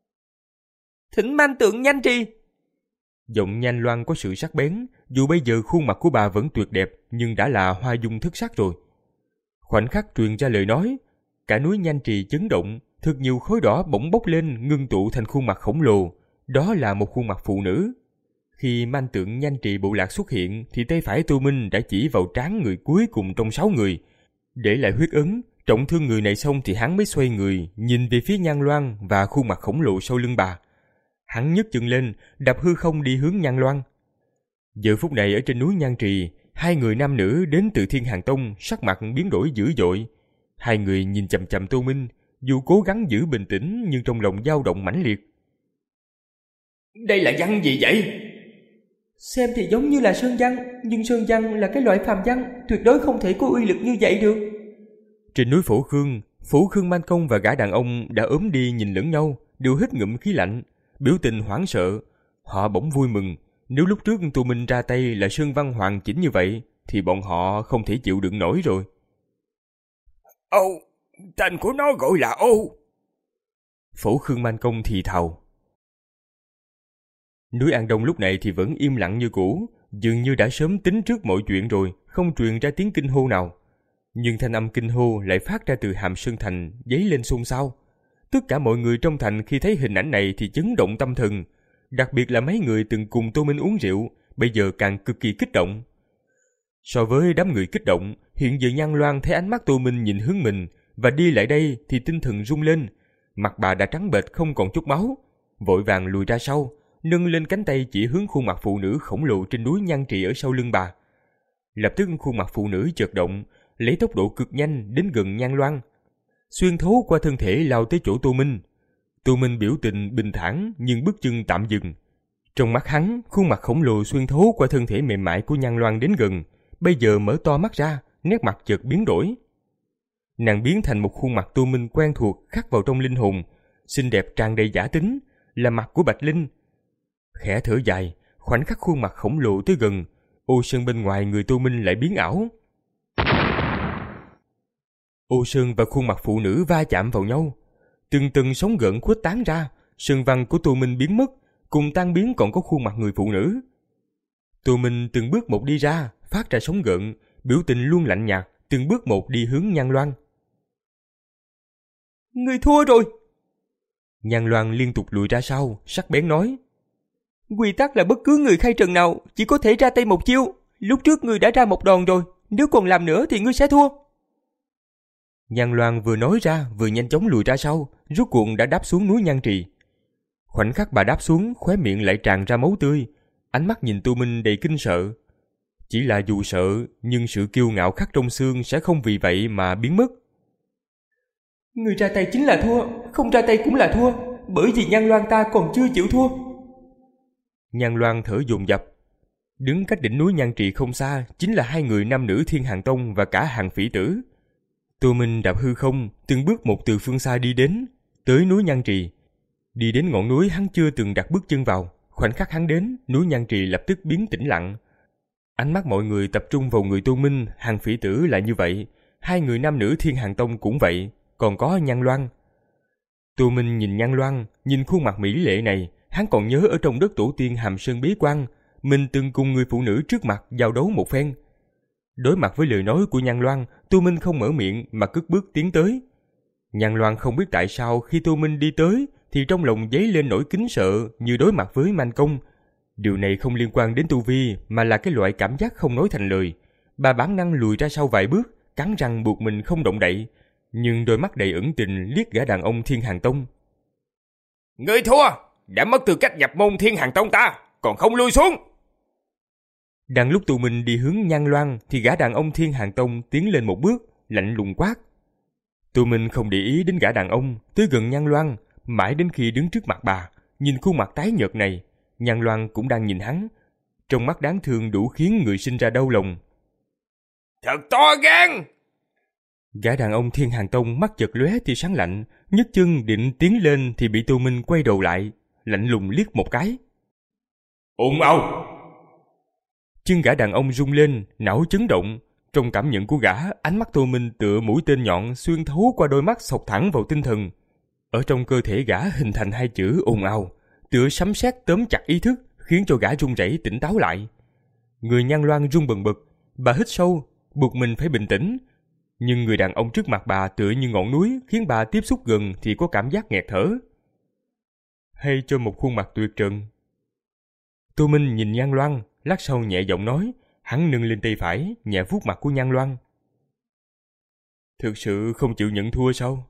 Thỉnh man tượng Nhan Trì. Giọng Nhan Loan có sự sắc bén, dù bây giờ khuôn mặt của bà vẫn tuyệt đẹp nhưng đã là hoa dung thất sắc rồi. Khoảnh khắc truyền ra lời nói, cả núi Nhan Trì chấn động, thật nhiều khối đỏ bỗng bốc lên ngưng tụ thành khuôn mặt khổng lồ, đó là một khuôn mặt phụ nữ. Khi man tượng Nhan Trì bộ lạc xuất hiện thì tay phải Tô Minh đã chỉ vào trán người cuối cùng trong sáu người, để lại huyết ấn. Trọng thương người này xong thì hắn mới xoay người nhìn về phía Nhan Loan và khuôn mặt khổng lồ sau lưng bà. Hắn nhấc chân lên, đạp hư không đi hướng Nhan Loan. Giờ phút này ở trên núi Nhan Trì, hai người nam nữ đến từ Thiên Hàn Tông sắc mặt biến đổi dữ dội. Hai người nhìn chằm chằm Tô Minh, dù cố gắng giữ bình tĩnh nhưng trong lòng dao động mãnh liệt. Đây là văn gì vậy? Xem thì giống như là sơn văn, nhưng sơn văn là cái loại phàm văn, tuyệt đối không thể có uy lực như vậy được. Trên núi Phổ Khương, Phổ Khương Man Công và gã đàn ông đã ốm đi nhìn lẫn nhau, đều hít ngụm khí lạnh, biểu tình hoảng sợ. Họ bỗng vui mừng, nếu lúc trước Tô Minh ra tay là sơn văn hoàn chỉnh như vậy thì bọn họ không thể chịu đựng nổi rồi. Ô, tên của nó gọi là Ô. Phổ Khương Man Công thì thào. Núi An Đông lúc này thì vẫn im lặng như cũ, dường như đã sớm tính trước mọi chuyện rồi, không truyền ra tiếng kinh hô nào. Nhưng thanh âm kinh hô lại phát ra từ Hàm Sơn Thành, dấy lên xôn xao. Tất cả mọi người trong thành khi thấy hình ảnh này thì chấn động tâm thần, đặc biệt là mấy người từng cùng Tô Minh uống rượu, bây giờ càng cực kỳ kích động. So với đám người kích động, hiện giờ Nhan Loan thấy ánh mắt Tô Minh nhìn hướng mình và đi lại đây thì tinh thần rung lên, mặt bà đã trắng bệch không còn chút máu, vội vàng lùi ra sau, nâng lên cánh tay chỉ hướng khuôn mặt phụ nữ khổng lồ trên núi Nhan Trì ở sau lưng bà. Lập tức khuôn mặt phụ nữ chợt động, lấy tốc độ cực nhanh đến gần Nhan Loan, xuyên thấu qua thân thể lao tới chỗ Tô Minh. Tô Minh biểu tình bình thản nhưng bước chân tạm dừng. Trong mắt hắn, khuôn mặt khổng lồ xuyên thấu qua thân thể mềm mại của Nhan Loan đến gần, bây giờ mở to mắt ra, nét mặt chợt biến đổi. Nàng biến thành một khuôn mặt Tô Minh quen thuộc khắc vào trong linh hồn, xinh đẹp tràn đầy giả tính, là mặt của Bạch Linh. Khẽ thở dài, khoảnh khắc khuôn mặt khổng lồ tới gần, ô sơn bên ngoài người Tô Minh lại biến ảo. Ô sơn và khuôn mặt phụ nữ va chạm vào nhau, từng từng sóng gợn khuếch tán ra, sơn văn của Tô Minh biến mất, cùng tan biến còn có khuôn mặt người phụ nữ. Tô Minh từng bước một đi ra, phát ra sóng gợn, biểu tình luôn lạnh nhạt, từng bước một đi hướng Nhan Loan. Người thua rồi. Nhan Loan liên tục lùi ra sau, sắc bén nói. Quy tắc là bất cứ người khai trần nào chỉ có thể ra tay một chiêu. Lúc trước ngươi đã ra một đòn rồi, nếu còn làm nữa thì ngươi sẽ thua. Nhan Loan vừa nói ra vừa nhanh chóng lùi ra sau, rốt cuộc đã đáp xuống núi Nhan Trì. Khoảnh khắc bà đáp xuống, khóe miệng lại tràn ra máu tươi, ánh mắt nhìn Tô Minh đầy kinh sợ. Chỉ là dù sợ, nhưng sự kiêu ngạo khắc trong xương sẽ không vì vậy mà biến mất. Người ra tay chính là thua, không ra tay cũng là thua, bởi vì Nhan Loan ta còn chưa chịu thua. Nhan Loan thở dồn dập. Đứng cách đỉnh núi Nhan Trì không xa chính là hai người nam nữ Thiên Hàng Tông và cả Hàng Phỉ Tử. Tô Minh đạp hư không, từng bước một từ phương xa đi đến, tới núi Nhan Trì. Đi đến ngọn núi hắn chưa từng đặt bước chân vào, khoảnh khắc hắn đến, núi Nhan Trì lập tức biến tĩnh lặng. Ánh mắt mọi người tập trung vào người Tô Minh, Hàng Phỉ Tử là như vậy, hai người nam nữ Thiên Hàng Tông cũng vậy, còn có Nhan Loan. Tô Minh nhìn Nhan Loan, nhìn khuôn mặt mỹ lệ này, hắn còn nhớ ở trong đất tổ tiên Hàm Sơn bế quan, mình từng cùng người phụ nữ trước mặt giao đấu một phen. Đối mặt với lời nói của Nhan Loan, Tô Minh không mở miệng mà cất bước tiến tới. Nhan Loan không biết tại sao khi Tô Minh đi tới thì trong lòng dấy lên nỗi kính sợ như đối mặt với man công. Điều này không liên quan đến tu vi mà là cái loại cảm giác không nói thành lời. Bà bản năng lùi ra sau vài bước, cắn răng buộc mình không động đậy, nhưng đôi mắt đầy ẩn tình liếc gã đàn ông Thiên Hàng Tông. Ngươi thua, đã mất tư cách nhập môn Thiên Hàng Tông ta, còn không lui xuống. Đang lúc Tô Minh đi hướng Nhan Loan thì gã đàn ông Thiên Hàng Tông tiến lên một bước, lạnh lùng quát. Tô Minh không để ý đến gã đàn ông, tới gần Nhan Loan, mãi đến khi đứng trước mặt bà, nhìn khuôn mặt tái nhợt này, Nhan Loan cũng đang nhìn hắn, trong mắt đáng thương đủ khiến người sinh ra đau lòng. Thật to gan! Gã đàn ông Thiên Hàng Tông mắt chợt lóe tia sáng lạnh, nhấc chân định tiến lên thì bị Tô Minh quay đầu lại, lạnh lùng liếc một cái. Ồn ào! Chân gã đàn ông rung lên, não chấn động. Trong cảm nhận của gã, ánh mắt Tô Minh tựa mũi tên nhọn xuyên thấu qua đôi mắt sộc thẳng vào tinh thần. Ở trong cơ thể gã hình thành hai chữ ồn ào, tựa sấm sét tóm chặt ý thức, khiến cho gã run rẩy tỉnh táo lại. Người Nhan Loan run bần bật, bà hít sâu, buộc mình phải bình tĩnh. Nhưng người đàn ông trước mặt bà tựa như ngọn núi, khiến bà tiếp xúc gần thì có cảm giác nghẹt thở. Hay cho một khuôn mặt tuyệt trần. Tô Minh nhìn Nhan Loan, lát sau nhẹ giọng nói, hắn nâng lên tay phải, nhẹ vuốt mặt của Nhan Loan. Thực sự không chịu nhận thua sao?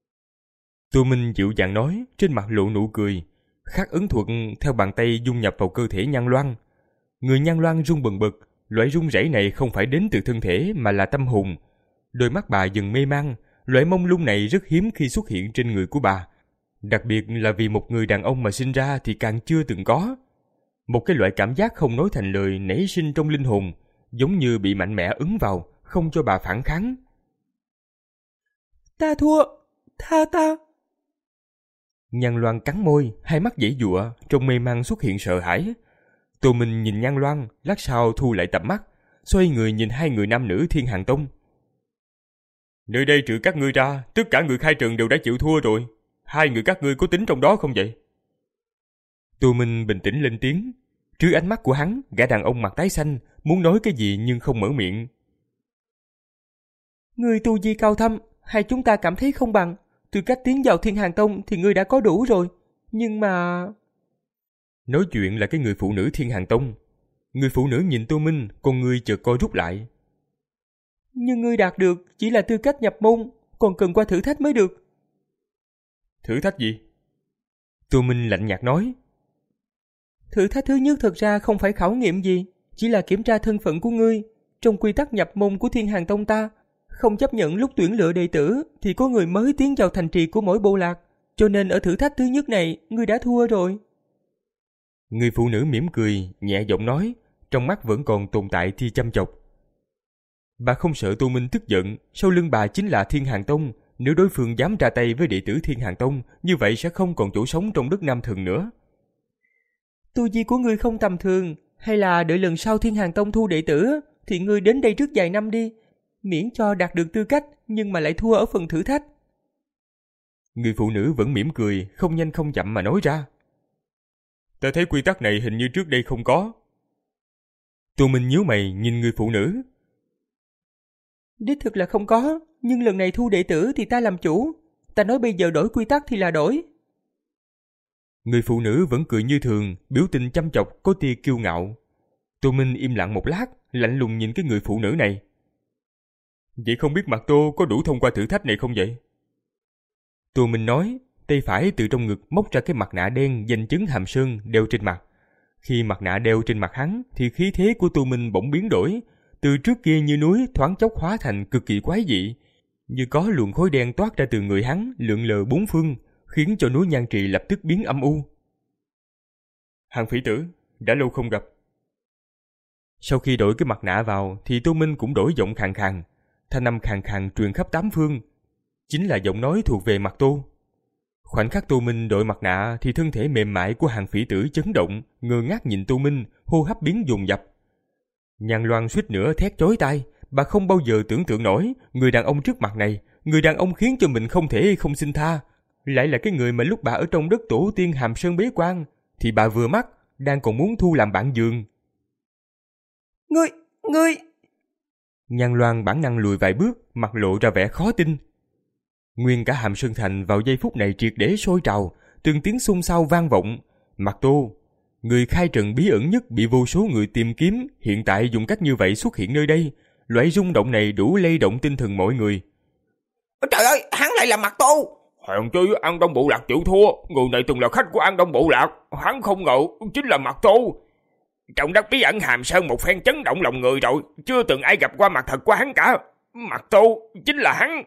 Tô Minh dịu dàng nói, trên mặt lộ nụ cười, khắc ấn thuật theo bàn tay dung nhập vào cơ thể Nhan Loan. Người Nhan Loan run bần bật, loại run rẩy này không phải đến từ thân thể mà là tâm hồn. Đôi mắt bà dần mê man, loại mông lung này rất hiếm khi xuất hiện trên người của bà. Đặc biệt là vì một người đàn ông mà sinh ra thì càng chưa từng có. Một cái loại cảm giác không nói thành lời nảy sinh trong linh hồn, giống như bị mạnh mẽ ấn vào, không cho bà phản kháng. Ta thua, tha ta. Nhan Loan cắn môi, hai mắt giãy giụa, trong mê man xuất hiện sợ hãi. Tô Minh nhìn Nhan Loan, lát sau thu lại tầm mắt, xoay người nhìn hai người nam nữ Thiên Hàng Tông. Nơi đây trừ các ngươi ra, tất cả người khai trần đều đã chịu thua rồi. Hai người các ngươi có tính trong đó không vậy? Tô Minh bình tĩnh lên tiếng. Trước ánh mắt của hắn, gã đàn ông mặt tái xanh, muốn nói cái gì nhưng không mở miệng. Ngươi tu vi cao thâm, hai chúng ta cảm thấy không bằng. Từ cách tiến vào Thiên Hàng Tông thì ngươi đã có đủ rồi. Nhưng mà... Nói chuyện là cái người phụ nữ Thiên Hàng Tông. Người phụ nữ nhìn Tô Minh, con ngươi chợt co rút lại. Nhưng ngươi đạt được chỉ là tư cách nhập môn, còn cần qua thử thách mới được. Thử thách gì? Tô Minh lạnh nhạt nói. Thử thách thứ nhất thật ra không phải khảo nghiệm gì, chỉ là kiểm tra thân phận của ngươi. Trong quy tắc nhập môn của Thiên Hàng Tông ta, không chấp nhận lúc tuyển lựa đệ tử thì có người mới tiến vào thành trì của mỗi bộ lạc. Cho nên ở thử thách thứ nhất này, ngươi đã thua rồi. Người phụ nữ mỉm cười, nhẹ giọng nói, trong mắt vẫn còn tồn tại tia chăm chọc. Bà không sợ Tô Minh tức giận, sau lưng bà chính là Thiên Hàng Tông. Nếu đối phương dám ra tay với đệ tử Thiên Hàng Tông, như vậy sẽ không còn chỗ sống trong đất Nam Thần nữa. Tu vi của ngươi không tầm thường, hay là đợi lần sau Thiên Hàng Tông thu đệ tử, thì ngươi đến đây trước vài năm đi, miễn cho đạt được tư cách nhưng mà lại thua ở phần thử thách. Người phụ nữ vẫn mỉm cười, không nhanh không chậm mà nói ra. Ta thấy quy tắc này hình như trước đây không có. Tô Minh nhíu mày nhìn người phụ nữ. Đích thực là không có, nhưng lần này thu đệ tử thì ta làm chủ. Ta nói bây giờ đổi quy tắc thì là đổi. Người phụ nữ vẫn cười như thường, biểu tình chăm chọc có tia kiêu ngạo. Tô Minh im lặng một lát, lạnh lùng nhìn cái người phụ nữ này. Vậy không biết Mạc Tô có đủ thông qua thử thách này không vậy? Tô Minh nói, tay phải từ trong ngực móc ra cái mặt nạ đen danh chứng Hàm Sơn đeo trên mặt. Khi mặt nạ đeo trên mặt hắn thì khí thế của Tô Minh bỗng biến đổi, từ trước kia như núi thoáng chốc hóa thành cực kỳ quái dị, như có luồng khói đen toát ra từ người hắn lượn lờ bốn phương, khiến cho núi Nhan Trì lập tức biến âm u. Hàng Phỉ Tử, đã lâu không gặp. Sau khi đổi cái mặt nạ vào thì Tô Minh cũng đổi giọng khàn khàn, thanh âm khàn khàn truyền khắp tám phương, chính là giọng nói thuộc về Mạc Tô. Khoảnh khắc Tô Minh đội mặt nạ thì thân thể mềm mại của Hàng Phỉ Tử chấn động, ngơ ngác nhìn Tô Minh, hô hấp biến dồn dập. Nhan Loan suýt nữa thét chói tai, bà không bao giờ tưởng tượng nổi người đàn ông trước mặt này, người đàn ông khiến cho mình không thể không xin tha, lại là cái người mà lúc bà ở trong đất tổ tiên Hàm Sơn bế quan thì bà vừa mắt, đang còn muốn thu làm bạn giường. Ngươi, ngươi... Nhan Loan bản năng lùi vài bước, mặt lộ ra vẻ khó tin. Nguyên cả Hàm Sơn Thành vào giây phút này triệt để sôi trào, từng tiếng xôn xao vang vọng. Mạc Tô, người khai trần bí ẩn nhất bị vô số người tìm kiếm, hiện tại dùng cách như vậy xuất hiện nơi đây, loại rung động này đủ lay động tinh thần mọi người. Trời ơi, hắn lại là Mạc Tô! Hèn chi An Đông Bộ Lạc chịu thua, người này từng là khách của An Đông Bộ Lạc, hắn không ngờ chính là Mạc Tô. Trong đất bí ẩn Hàm Sơn một phen chấn động lòng người rồi, chưa từng ai gặp qua mặt thật của hắn cả. Mạc Tô chính là hắn.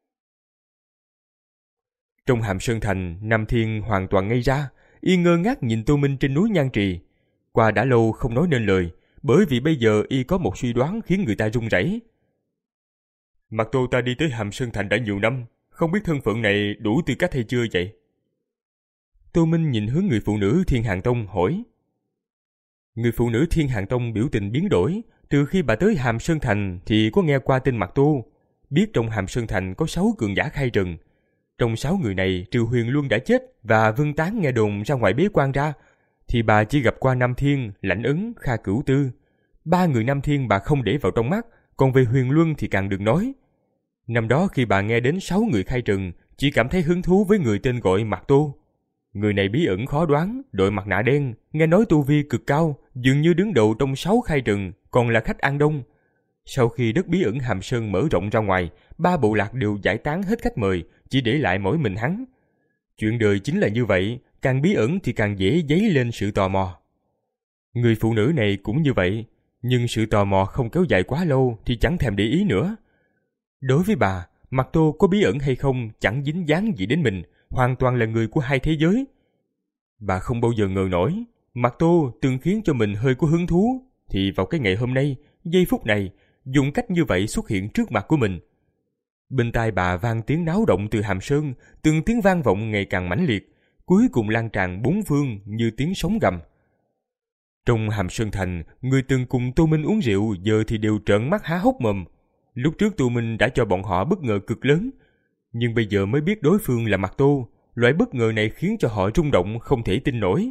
Trong Hàm Sơn Thành, Nam Thiên hoàn toàn ngây ra, y ngơ ngác nhìn Tô Minh trên núi Nhan Trì. Qua đã lâu không nói nên lời, bởi vì bây giờ y có một suy đoán khiến người ta run rẩy. Mạc Tô ta đi tới Hàm Sơn Thành đã nhiều năm, không biết thân phận này đủ tư cách hay chưa vậy? Tô Minh nhìn hướng người phụ nữ Thiên Hàng Tông hỏi. Người phụ nữ Thiên Hàng Tông biểu tình biến đổi, từ khi bà tới Hàm Sơn Thành thì có nghe qua tên Mạc Tô, biết trong Hàm Sơn Thành có sáu cường giả khai trần. Trong sáu người này, trừ Huyền Luân đã chết và Vương Tán nghe đồn ra ngoài bế quan ra, thì bà chỉ gặp qua Nam Thiên, Lãnh Ấn, Kha Cửu Tư. Ba người Nam Thiên bà không để vào trong mắt, còn về Huyền Luân thì càng đừng nói. Năm đó khi bà nghe đến sáu người khai trần, chỉ cảm thấy hứng thú với người tên gọi Mạc Tô. Người này bí ẩn khó đoán, đội mặt nạ đen, nghe nói tu vi cực cao, dường như đứng đầu trong sáu khai trần, còn là khách An Đông. Sau khi đất bí ẩn Hàm Sơn mở rộng ra ngoài, ba bộ lạc đều giải tán hết khách mời, chỉ để lại mỗi mình hắn. Chuyện đời chính là như vậy, càng bí ẩn thì càng dễ dấy lên sự tò mò. Người phụ nữ này cũng như vậy, nhưng sự tò mò không kéo dài quá lâu thì chẳng thèm để ý nữa. Đối với bà, Mạc Tô có bí ẩn hay không chẳng dính dáng gì đến mình, hoàn toàn là người của hai thế giới. Bà không bao giờ ngờ nổi, Mạc Tô từng khiến cho mình hơi có hứng thú, thì vào cái ngày hôm nay, giây phút này, dùng cách như vậy xuất hiện trước mặt của mình. Bên tai bà vang tiếng náo động từ Hàm Sơn, từng tiếng vang vọng ngày càng mãnh liệt, cuối cùng lan tràn bốn phương như tiếng sóng gầm. Trong Hàm Sơn Thành, người từng cùng Tô Minh uống rượu giờ thì đều trợn mắt há hốc mồm. Lúc trước Tô Minh đã cho bọn họ bất ngờ cực lớn, nhưng bây giờ mới biết đối phương là Mạc Tô, loại bất ngờ này khiến cho họ rung động không thể tin nổi.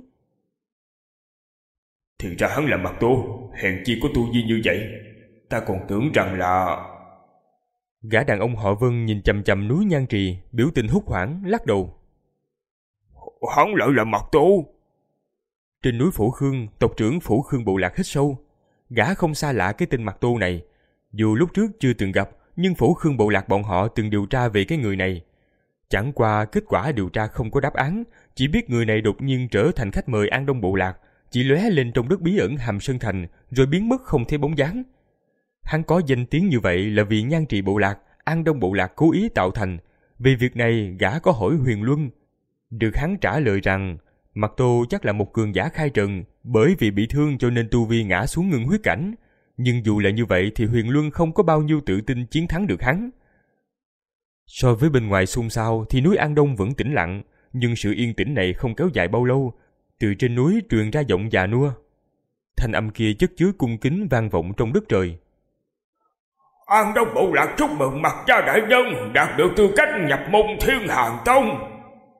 Thì ra hắn là Mạc Tô, hèn chi có tu vi như vậy, ta còn tưởng rằng là... Gã đàn ông họ Vân nhìn chằm chằm núi Nhan Trì, biểu tình hốt hoảng, lắc đầu. Hắn lại là Mạc Tô. Trên núi Phổ Khương, tộc trưởng Phổ Khương bộ lạc hít sâu. Gã không xa lạ cái tên Mạc Tô này. Dù lúc trước chưa từng gặp, nhưng Phổ Khương bộ lạc bọn họ từng điều tra về cái người này. Chẳng qua kết quả điều tra không có đáp án, chỉ biết người này đột nhiên trở thành khách mời An Đông bộ lạc, chỉ lóe lên trong đất bí ẩn Hàm Sơn Thành, rồi biến mất không thấy bóng dáng. Hắn có danh tiếng như vậy là vì Nhan Trì bộ lạc, An Đông bộ lạc cố ý tạo thành. Vì việc này gã có hỏi Huyền Luân. Được hắn trả lời rằng Mạc Tô chắc là một cường giả khai trần, bởi vì bị thương cho nên tu vi ngã xuống ngưng huyết cảnh. Nhưng dù là như vậy thì Huyền Luân không có bao nhiêu tự tin chiến thắng được hắn. So với bên ngoài xôn xao thì núi An Đông vẫn tĩnh lặng, nhưng sự yên tĩnh này không kéo dài bao lâu. Từ trên núi truyền ra giọng già nua. Thanh âm kia chất chứa cung kính vang vọng trong đất trời. An Đông bộ lạc chúc mừng Mạc gia đại nhân đạt được tư cách nhập môn Thiên Hàng Tông.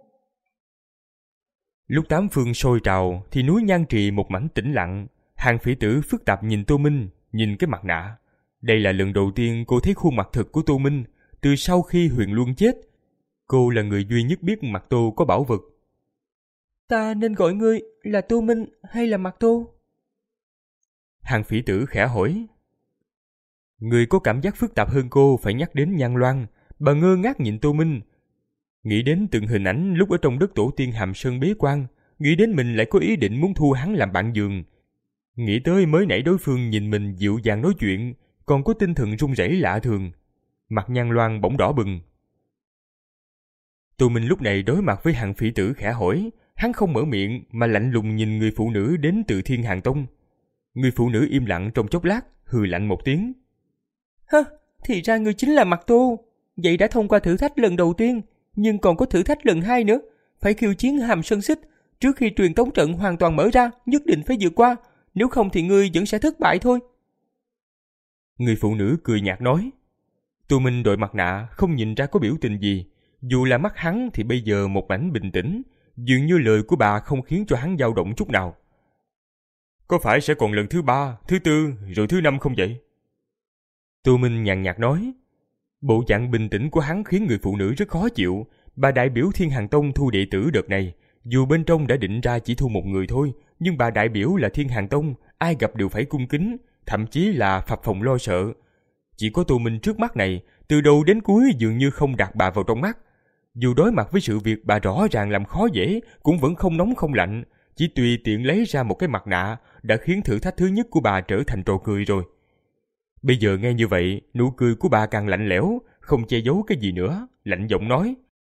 Lúc tám phương sôi trào thì núi Nhan Trì một mảnh tĩnh lặng. Hàng Phỉ Tử phức tạp nhìn Tô Minh, nhìn cái mặt nạ. Đây là lần đầu tiên cô thấy khuôn mặt thực của Tô Minh từ sau khi Huyền Luân chết. Cô là người duy nhất biết Mạc Tô có bảo vật. Ta nên gọi ngươi là Tô Minh hay là Mạc Tô? Hàng Phỉ Tử khẽ hỏi. Người có cảm giác phức tạp hơn cô phải nhắc đến Nhan Loan. Bà ngơ ngác nhìn Tô Minh, nghĩ đến từng hình ảnh lúc ở trong đất tổ tiên Hàm Sơn bế quan, nghĩ đến mình lại có ý định muốn thu hắn làm bạn giường, nghĩ tới mới nãy đối phương nhìn mình dịu dàng nói chuyện, còn có tinh thần run rẩy lạ thường. Mặt Nhan Loan bỗng đỏ bừng. Tô Minh lúc này đối mặt với Hàng Phỉ Tử khẽ hỏi, hắn không mở miệng mà lạnh lùng nhìn người phụ nữ đến từ Thiên Hàng Tông. Người phụ nữ im lặng trong chốc lát, hừ lạnh một tiếng. Hơ, thì ra ngươi chính là Mạc Tô. Vậy đã thông qua thử thách lần đầu tiên, nhưng còn có thử thách lần hai nữa. Phải khiêu chiến Hàm Sơn Xích. Trước khi truyền tống trận hoàn toàn mở ra, nhất định phải vượt qua. Nếu không thì ngươi vẫn sẽ thất bại thôi. Người phụ nữ cười nhạt nói. Tô Minh đội mặt nạ, không nhìn ra có biểu tình gì. Dù là mắt hắn thì bây giờ một mảnh bình tĩnh, dường như lời của bà không khiến cho hắn dao động chút nào. Có phải sẽ còn lần thứ ba, thứ tư, rồi thứ năm không vậy? Tô Minh nhàn nhạt nói. Bộ dạng bình tĩnh của hắn khiến người phụ nữ rất khó chịu. Bà đại biểu Thiên Hàng Tông thu đệ tử đợt này, dù bên trong đã định ra chỉ thu một người thôi, nhưng bà đại biểu là Thiên Hàng Tông, ai gặp đều phải cung kính, thậm chí là phập phồng lo sợ. Chỉ có Tô Minh trước mắt này, từ đầu đến cuối dường như không đặt bà vào trong mắt. Dù đối mặt với sự việc bà rõ ràng làm khó dễ, cũng vẫn không nóng không lạnh, chỉ tùy tiện lấy ra một cái mặt nạ đã khiến thử thách thứ nhất của bà trở thành trò cười rồi. Bây giờ nghe như vậy, nụ cười của bà càng lạnh lẽo, không che giấu cái gì nữa, lạnh giọng nói.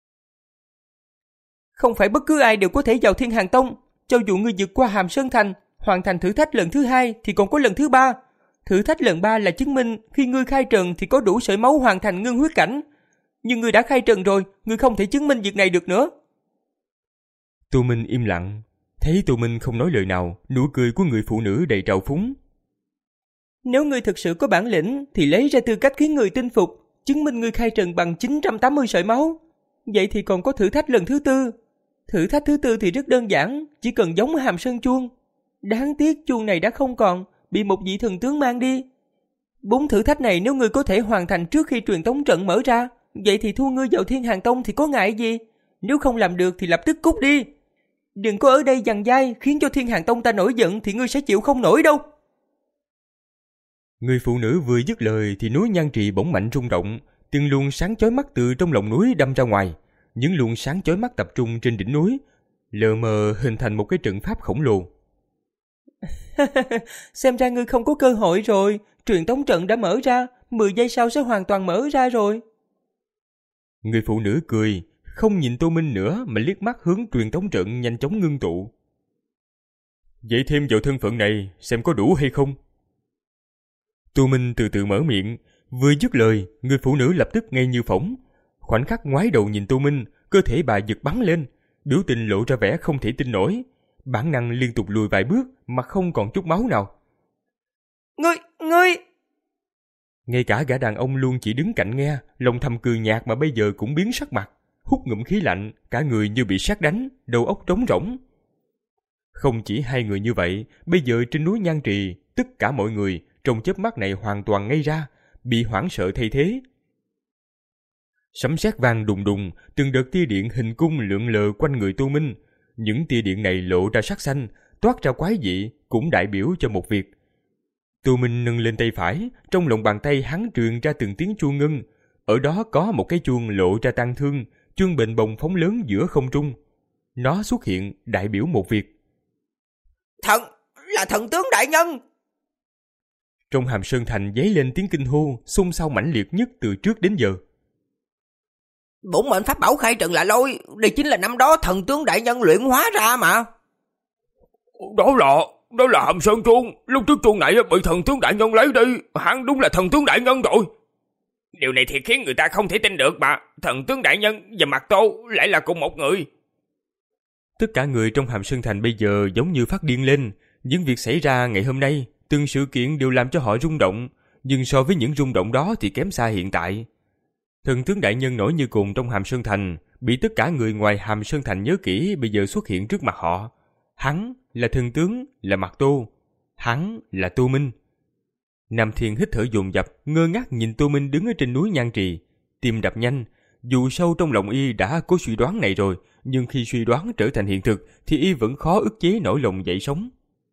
Không phải bất cứ ai đều có thể vào Thiên Hàng Tông. Cho dù ngươi vượt qua Hàm Sơn Thành, hoàn thành thử thách lần thứ hai thì còn có lần thứ ba. Thử thách lần ba là chứng minh khi ngươi khai trần thì có đủ sợi máu hoàn thành ngưng huyết cảnh. Nhưng ngươi đã khai trần rồi, ngươi không thể chứng minh việc này được nữa. Tô Minh im lặng. Thấy Tô Minh không nói lời nào, nụ cười của người phụ nữ đầy trào phúng. Nếu ngươi thực sự có bản lĩnh thì lấy ra tư cách khiến người tin phục, chứng minh ngươi khai trần bằng chín trăm tám mươi sợi máu. Vậy thì còn có thử thách lần thứ tư. Thử thách thứ tư thì rất đơn giản, chỉ cần giống Hàm Sơn chuông. Đáng tiếc chuông này đã không còn, bị một vị thần tướng mang đi. Bốn thử thách này nếu ngươi có thể hoàn thành trước khi truyền tống trận mở ra, vậy thì thu ngươi vào Thiên Hàng Tông thì có ngại gì? Nếu không làm được thì lập tức cút đi. Đừng có ở đây giằng dai khiến cho Thiên Hàng Tông ta nổi giận thì ngươi sẽ chịu không nổi đâu. Người phụ nữ vừa dứt lời thì núi Nhan Trì bỗng mạnh rung động, từng luồng sáng chói mắt từ trong lòng núi đâm ra ngoài. Những luồng sáng chói mắt tập trung trên đỉnh núi, lờ mờ hình thành một cái trận pháp khổng lồ. Xem ra ngươi không có cơ hội rồi, truyền tống trận đã mở ra, mười giây sau sẽ hoàn toàn mở ra rồi. Người phụ nữ cười, không nhìn Tô Minh nữa mà liếc mắt hướng truyền tống trận nhanh chóng ngưng tụ. Vậy thêm vào thân phận này, xem có đủ hay không? Tô Minh từ từ mở miệng, vừa dứt lời, người phụ nữ lập tức ngay như phỏng. Khoảnh khắc ngoái đầu nhìn Tô Minh, cơ thể bà giật bắn lên, biểu tình lộ ra vẻ không thể tin nổi. Bản năng liên tục lùi vài bước mà không còn chút máu nào. Ngươi, ngươi... Ngay cả gã đàn ông luôn chỉ đứng cạnh nghe, lòng thầm cười nhạt mà bây giờ cũng biến sắc mặt, hút ngụm khí lạnh, cả người như bị sét đánh, đầu óc trống rỗng. Không chỉ hai người như vậy, bây giờ trên núi Nhan Trì, tất cả mọi người trong chớp mắt này hoàn toàn ngây ra, bị hoảng sợ thay thế. Sấm sét vang đùng đùng, từng đợt tia điện hình cung lượn lờ quanh người Tô Minh. Những tia điện này lộ ra sắc xanh, toát ra quái dị, cũng đại biểu cho một việc. Tô Minh nâng lên tay phải, trong lòng bàn tay hắn truyền ra từng tiếng chuông ngân. Ở đó có một cái chuông lộ ra tang thương, chuông bềnh bồng phóng lớn giữa không trung. Nó xuất hiện đại biểu một việc. Thần, là thần tướng đại nhân! Trong Hàm Sơn Thành dấy lên tiếng kinh hô, xôn xao mãnh liệt nhất từ trước đến giờ. Bổn mệnh pháp bảo khai trần là lôi, đây chính là năm đó thần tướng đại nhân luyện hóa ra mà. Đó là, đó là Hàm Sơn chuông, lúc trước chuông này bị thần tướng đại nhân lấy đi, hắn đúng là thần tướng đại nhân rồi. Điều này thì khiến người ta không thể tin được mà, thần tướng đại nhân và Mạc Tô lại là cùng một người. Tất cả người trong Hàm Sơn Thành bây giờ giống như phát điên lên, những việc xảy ra ngày hôm nay, từng sự kiện đều làm cho họ rung động, nhưng so với những rung động đó thì kém xa hiện tại. Thần tướng đại nhân nổi như cồn trong Hàm Sơn Thành, bị tất cả người ngoài Hàm Sơn Thành nhớ kỹ bây giờ xuất hiện trước mặt họ. Hắn là thần tướng, là Mạc Tô. Hắn là Tô Minh. Nam Thiên hít thở dồn dập, ngơ ngác nhìn Tô Minh đứng ở trên núi Nhan Trì, tim đập nhanh, Dù sâu trong lòng y đã có suy đoán này rồi, nhưng khi suy đoán trở thành hiện thực thì y vẫn khó ức chế nỗi lòng dậy sóng.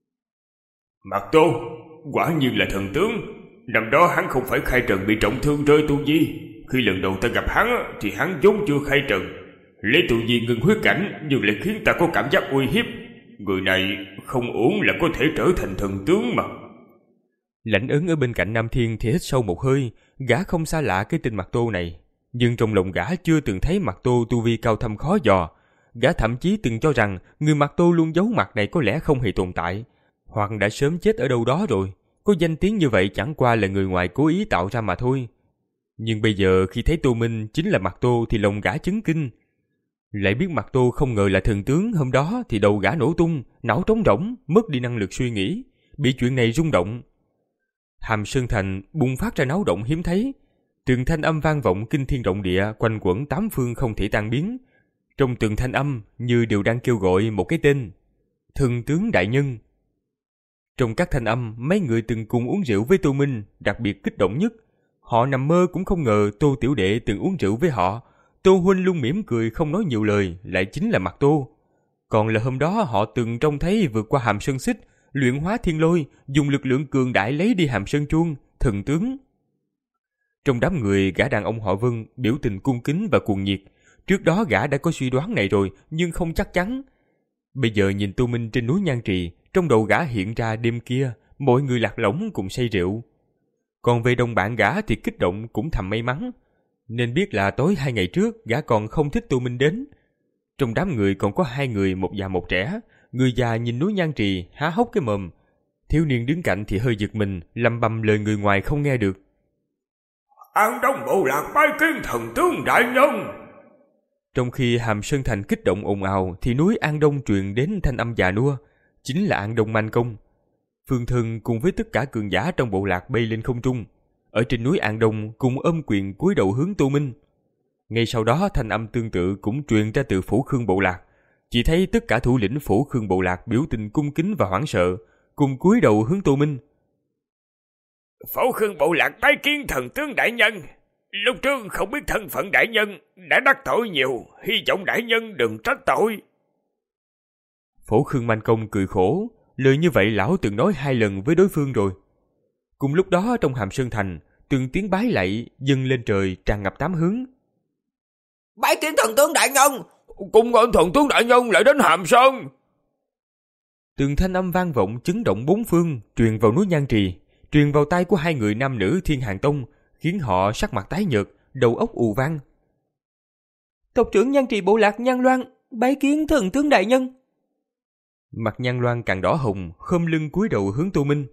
Mạc Tô, quả nhiên là thần tướng. Năm đó hắn không phải khai trần bị trọng thương rơi tu vi. Khi lần đầu ta gặp hắn thì hắn vốn chưa khai trần, lấy tu vi ngưng huyết cảnh nhưng lại khiến ta có cảm giác uy hiếp. Người này không uổng là có thể trở thành thần tướng mà. Lãnh Ấn ở bên cạnh Nam Thiên thì hít sâu một hơi, gã không xa lạ cái tên Mạc Tô này. Nhưng trong lòng gã chưa từng thấy Mạc Tô tu vi cao thâm khó dò. Gã thậm chí từng cho rằng người Mạc Tô luôn giấu mặt này có lẽ không hề tồn tại, hoặc đã sớm chết ở đâu đó rồi. Có danh tiếng như vậy chẳng qua là người ngoài cố ý tạo ra mà thôi. Nhưng bây giờ khi thấy Tô Minh chính là Mạc Tô thì lòng gã chấn kinh. Lại biết Mạc Tô không ngờ là thần tướng hôm đó thì đầu gã nổ tung, não trống rỗng, mất đi năng lực suy nghĩ, bị chuyện này rung động. Hàm Sơn Thành bùng phát ra náo động hiếm thấy. Từng thanh âm vang vọng kinh thiên động địa, quanh quẩn tám phương không thể tan biến. Trong từng thanh âm như đều đang kêu gọi một cái tên: Thần tướng đại nhân. Trong các thanh âm, mấy người từng cùng uống rượu với Tô Minh đặc biệt kích động nhất. Họ nằm mơ cũng không ngờ Tô tiểu đệ từng uống rượu với họ. Tô huynh luôn mỉm cười không nói nhiều lời lại chính là Mạc Tô. Còn là hôm đó họ từng trông thấy vượt qua Hàm Sơn Xích, luyện hóa thiên lôi, dùng lực lượng cường đại lấy đi Hàm Sơn Chuông, thần tướng. Trong đám người, gã đàn ông họ Vân biểu tình cung kính và cuồng nhiệt. Trước đó gã đã có suy đoán này rồi nhưng không chắc chắn. Bây giờ nhìn Tô Minh trên núi Nhan Trì, trong đầu gã hiện ra đêm kia mọi người lạc lõng cùng say rượu. Còn về đồng bạn gã thì kích động cũng thầm may mắn, nên biết là tối hai ngày trước gã còn không thích Tô Minh đến. Trong đám người còn có hai người, một già một trẻ. Người già nhìn núi Nhan Trì há hốc cái mồm, thiếu niên đứng cạnh thì hơi giật mình, lầm bầm lời người ngoài không nghe được. An Đông bộ lạc bái kiến thần tướng đại nhân. Trong khi Hàm Sơn Thành kích động ồn ào thì núi An Đông truyền đến thanh âm già nua, chính là An Đông Man Công. Phương Thần cùng với tất cả cường giả trong bộ lạc bay lên không trung, ở trên núi An Đông cùng ôm quyền cúi đầu hướng Tô Minh. Ngay sau đó thanh âm tương tự cũng truyền ra từ Phủ Khương bộ lạc. Chỉ thấy tất cả thủ lĩnh Phủ Khương bộ lạc biểu tình cung kính và hoảng sợ, cùng cúi đầu hướng Tô Minh. Phủ Khương bộ lạc bái kiến thần tướng đại nhân. Lúc trước không biết thân phận đại nhân, đã đắc tội nhiều, hy vọng đại nhân đừng trách tội. Phổ Khương Man Công cười khổ, lời như vậy lão từng nói hai lần với đối phương rồi. Cùng lúc đó trong Hàm Sơn Thành, từng tiếng bái lạy dâng lên trời tràn ngập tám hướng. Bái kiến thần tướng đại nhân, cùng ơn thần tướng đại nhân lại đến Hàm Sơn. Từng thanh âm vang vọng chấn động bốn phương, truyền vào núi Nhan Trì, truyền vào tai của hai người nam nữ Thiên Hàng Tông, khiến họ sắc mặt tái nhợt, đầu óc ù vang. Tộc trưởng Nhan Trì bộ lạc Nhan Loan bái kiến thần tướng đại nhân. Mặt Nhan Loan càng đỏ hồng, khom lưng cúi đầu hướng Tô Minh.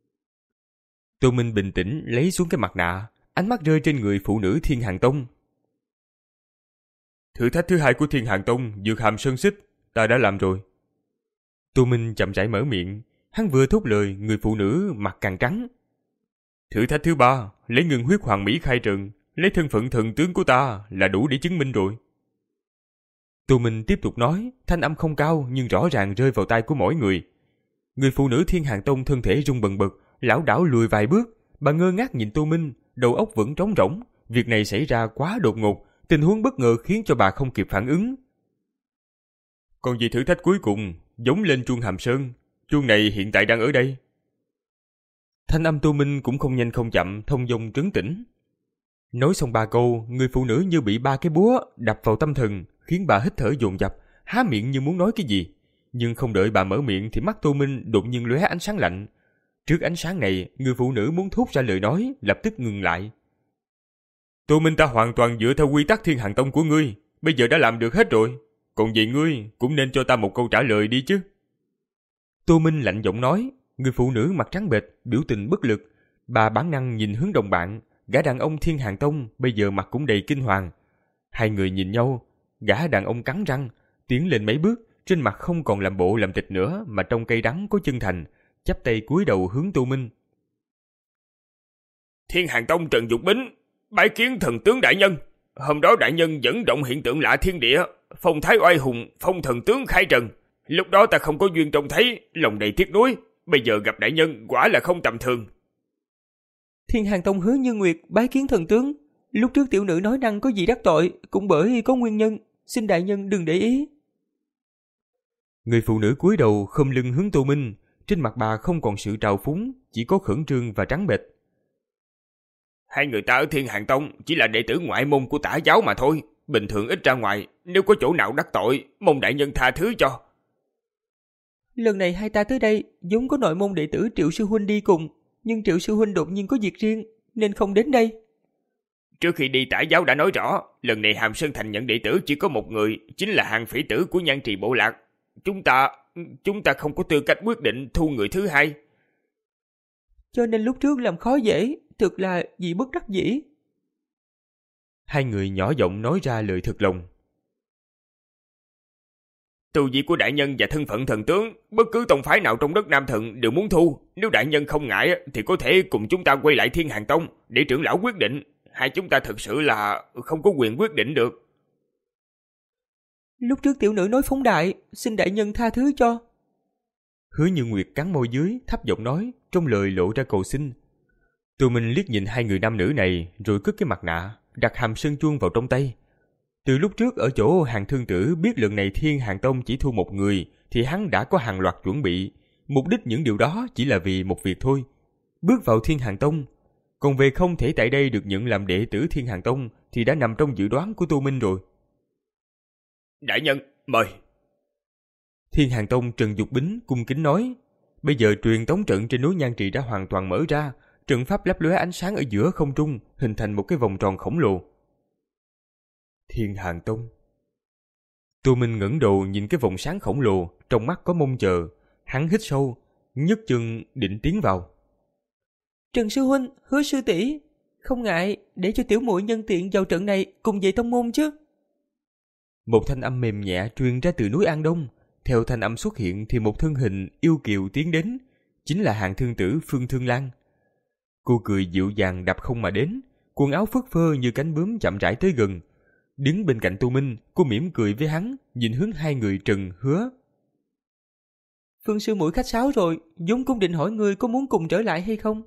Tô Minh bình tĩnh lấy xuống cái mặt nạ, ánh mắt rơi trên người phụ nữ Thiên Hàng Tông. Thử thách thứ hai của Thiên Hàng Tông, vượt Hàm Sơn Xích, ta đã làm rồi. Tô Minh chậm rãi mở miệng, hắn vừa thốt lời, người phụ nữ mặt càng trắng. Thử thách thứ ba, lấy ngưng huyết hoàng mỹ khai trần, lấy thân phận thần tướng của ta là đủ để chứng minh rồi. Tô Minh tiếp tục nói, thanh âm không cao nhưng rõ ràng rơi vào tai của mỗi người. Người phụ nữ Thiên Hàng Tông thân thể rung bần bật, lảo đảo lùi vài bước, bà ngơ ngác nhìn Tô Minh, đầu óc vẫn trống rỗng. Việc này xảy ra quá đột ngột, tình huống bất ngờ khiến cho bà không kịp phản ứng. Còn gì thử thách cuối cùng, giống lên chuông Hàm Sơn, chuông này hiện tại đang ở đây. Thanh âm Tô Minh cũng không nhanh không chậm, thông dong trấn tĩnh. Nói xong ba câu, người phụ nữ như bị ba cái búa đập vào tâm thần, khiến bà hít thở dồn dập, há miệng như muốn nói cái gì. Nhưng không đợi bà mở miệng thì mắt Tô Minh đột nhiên lóe ánh sáng lạnh. Trước ánh sáng này, người phụ nữ muốn thốt ra lời nói, lập tức ngừng lại. Tô Minh, ta hoàn toàn dựa theo quy tắc Thiên Hàng Tông của ngươi, bây giờ đã làm được hết rồi. Còn về ngươi, cũng nên cho ta một câu trả lời đi chứ. Tô Minh lạnh giọng nói. Người phụ nữ mặt trắng bệch, biểu tình bất lực. Bà bản năng nhìn hướng đồng bạn, gã đàn ông Thiên Hàng Tông bây giờ mặt cũng đầy kinh hoàng. Hai người nhìn nhau, gã đàn ông cắn răng, tiến lên mấy bước, trên mặt không còn làm bộ làm tịch nữa mà trong cây đắng có chân thành, chắp tay cúi đầu hướng Tô Minh. Thiên Hàng Tông Trần Dục Bính bái kiến thần tướng đại nhân. Hôm đó đại nhân dẫn động hiện tượng lạ thiên địa, phong thái oai hùng, phong thần tướng khai trần. Lúc đó ta không có duyên trông thấy, lòng đầy tiếc nuối. Bây giờ gặp đại nhân quả là không tầm thường. Thiên Hàng Tông Hứa Như Nguyệt bái kiến thần tướng. Lúc trước tiểu nữ nói năng có gì đắc tội, cũng bởi có nguyên nhân, xin đại nhân đừng để ý. Người phụ nữ cúi đầu khom lưng hướng Tô Minh, trên mặt bà không còn sự trào phúng, chỉ có khẩn trương và trắng bệch. Hai người ta ở Thiên Hàng Tông chỉ là đệ tử ngoại môn của Tả giáo mà thôi, bình thường ít ra ngoài, nếu có chỗ nào đắc tội, mong đại nhân tha thứ cho. Lần này hai ta tới đây, vốn có nội môn đệ tử Triệu sư huynh đi cùng, nhưng Triệu sư huynh đột nhiên có việc riêng, nên không đến đây. Trước khi đi Tả giáo đã nói rõ, lần này Hàm Sơn Thành nhận đệ tử chỉ có một người, chính là Hàng Phỉ Tử của Nhan Trì Bộ Lạc. Chúng ta, chúng ta không có tư cách quyết định thu người thứ hai. Cho nên lúc trước làm khó dễ, thực là vì bất đắc dĩ. Hai người nhỏ giọng nói ra lời thật lòng. Tu vi của đại nhân và thân phận thần tướng, bất cứ tông phái nào trong đất Nam Thần đều muốn thu. Nếu đại nhân không ngại thì có thể cùng chúng ta quay lại Thiên Hàng Tông để trưởng lão quyết định. Hai chúng ta thực sự là không có quyền quyết định được. Lúc trước tiểu nữ nói phóng đại, xin đại nhân tha thứ cho. Hứa Như Nguyệt cắn môi dưới, thấp giọng nói, trong lời lộ ra cầu xin. Tô Minh liếc nhìn hai người nam nữ này, rồi cất cái mặt nạ, đặt hàm sơn chuông vào trong tay. Từ lúc trước ở chỗ Hàng Thương Tử biết lần này Thiên Hàng Tông chỉ thu một người, thì hắn đã có hàng loạt chuẩn bị. Mục đích những điều đó chỉ là vì một việc thôi. Bước vào Thiên Hàng Tông. Còn về không thể tại đây được nhận làm đệ tử Thiên Hàng Tông thì đã nằm trong dự đoán của Tô Minh rồi. Đại nhân, mời. Thiên Hàng Tông Trần Dục Bính cung kính nói. Bây giờ truyền tống trận trên núi Nhan Trì đã hoàn toàn mở ra. Trận pháp lấp lóe ánh sáng ở giữa không trung, hình thành một cái vòng tròn khổng lồ. Thiên Hàng Tông. Tô Minh ngẩng đầu nhìn cái vòng sáng khổng lồ, trong mắt có mong chờ. Hắn hít sâu, nhấc chân định tiến vào. Trần sư huynh, Hứa sư tỷ, không ngại để cho tiểu muội nhân tiện vào trận này cùng về tông môn chứ? Một thanh âm mềm nhẹ truyền ra từ núi An Đông. Theo thanh âm xuất hiện thì một thân hình yêu kiều tiến đến, chính là Hàng Thương Tử Phương Thương Lan. Cô cười dịu dàng đạp không mà đến, quần áo phất phơ như cánh bướm chậm rãi tới gần. Đứng bên cạnh Tô Minh, cô mỉm cười với hắn, nhìn hướng hai người Trần Hứa. Phương sư muội khách sáo rồi, vốn cũng định hỏi ngươi có muốn cùng trở lại hay không?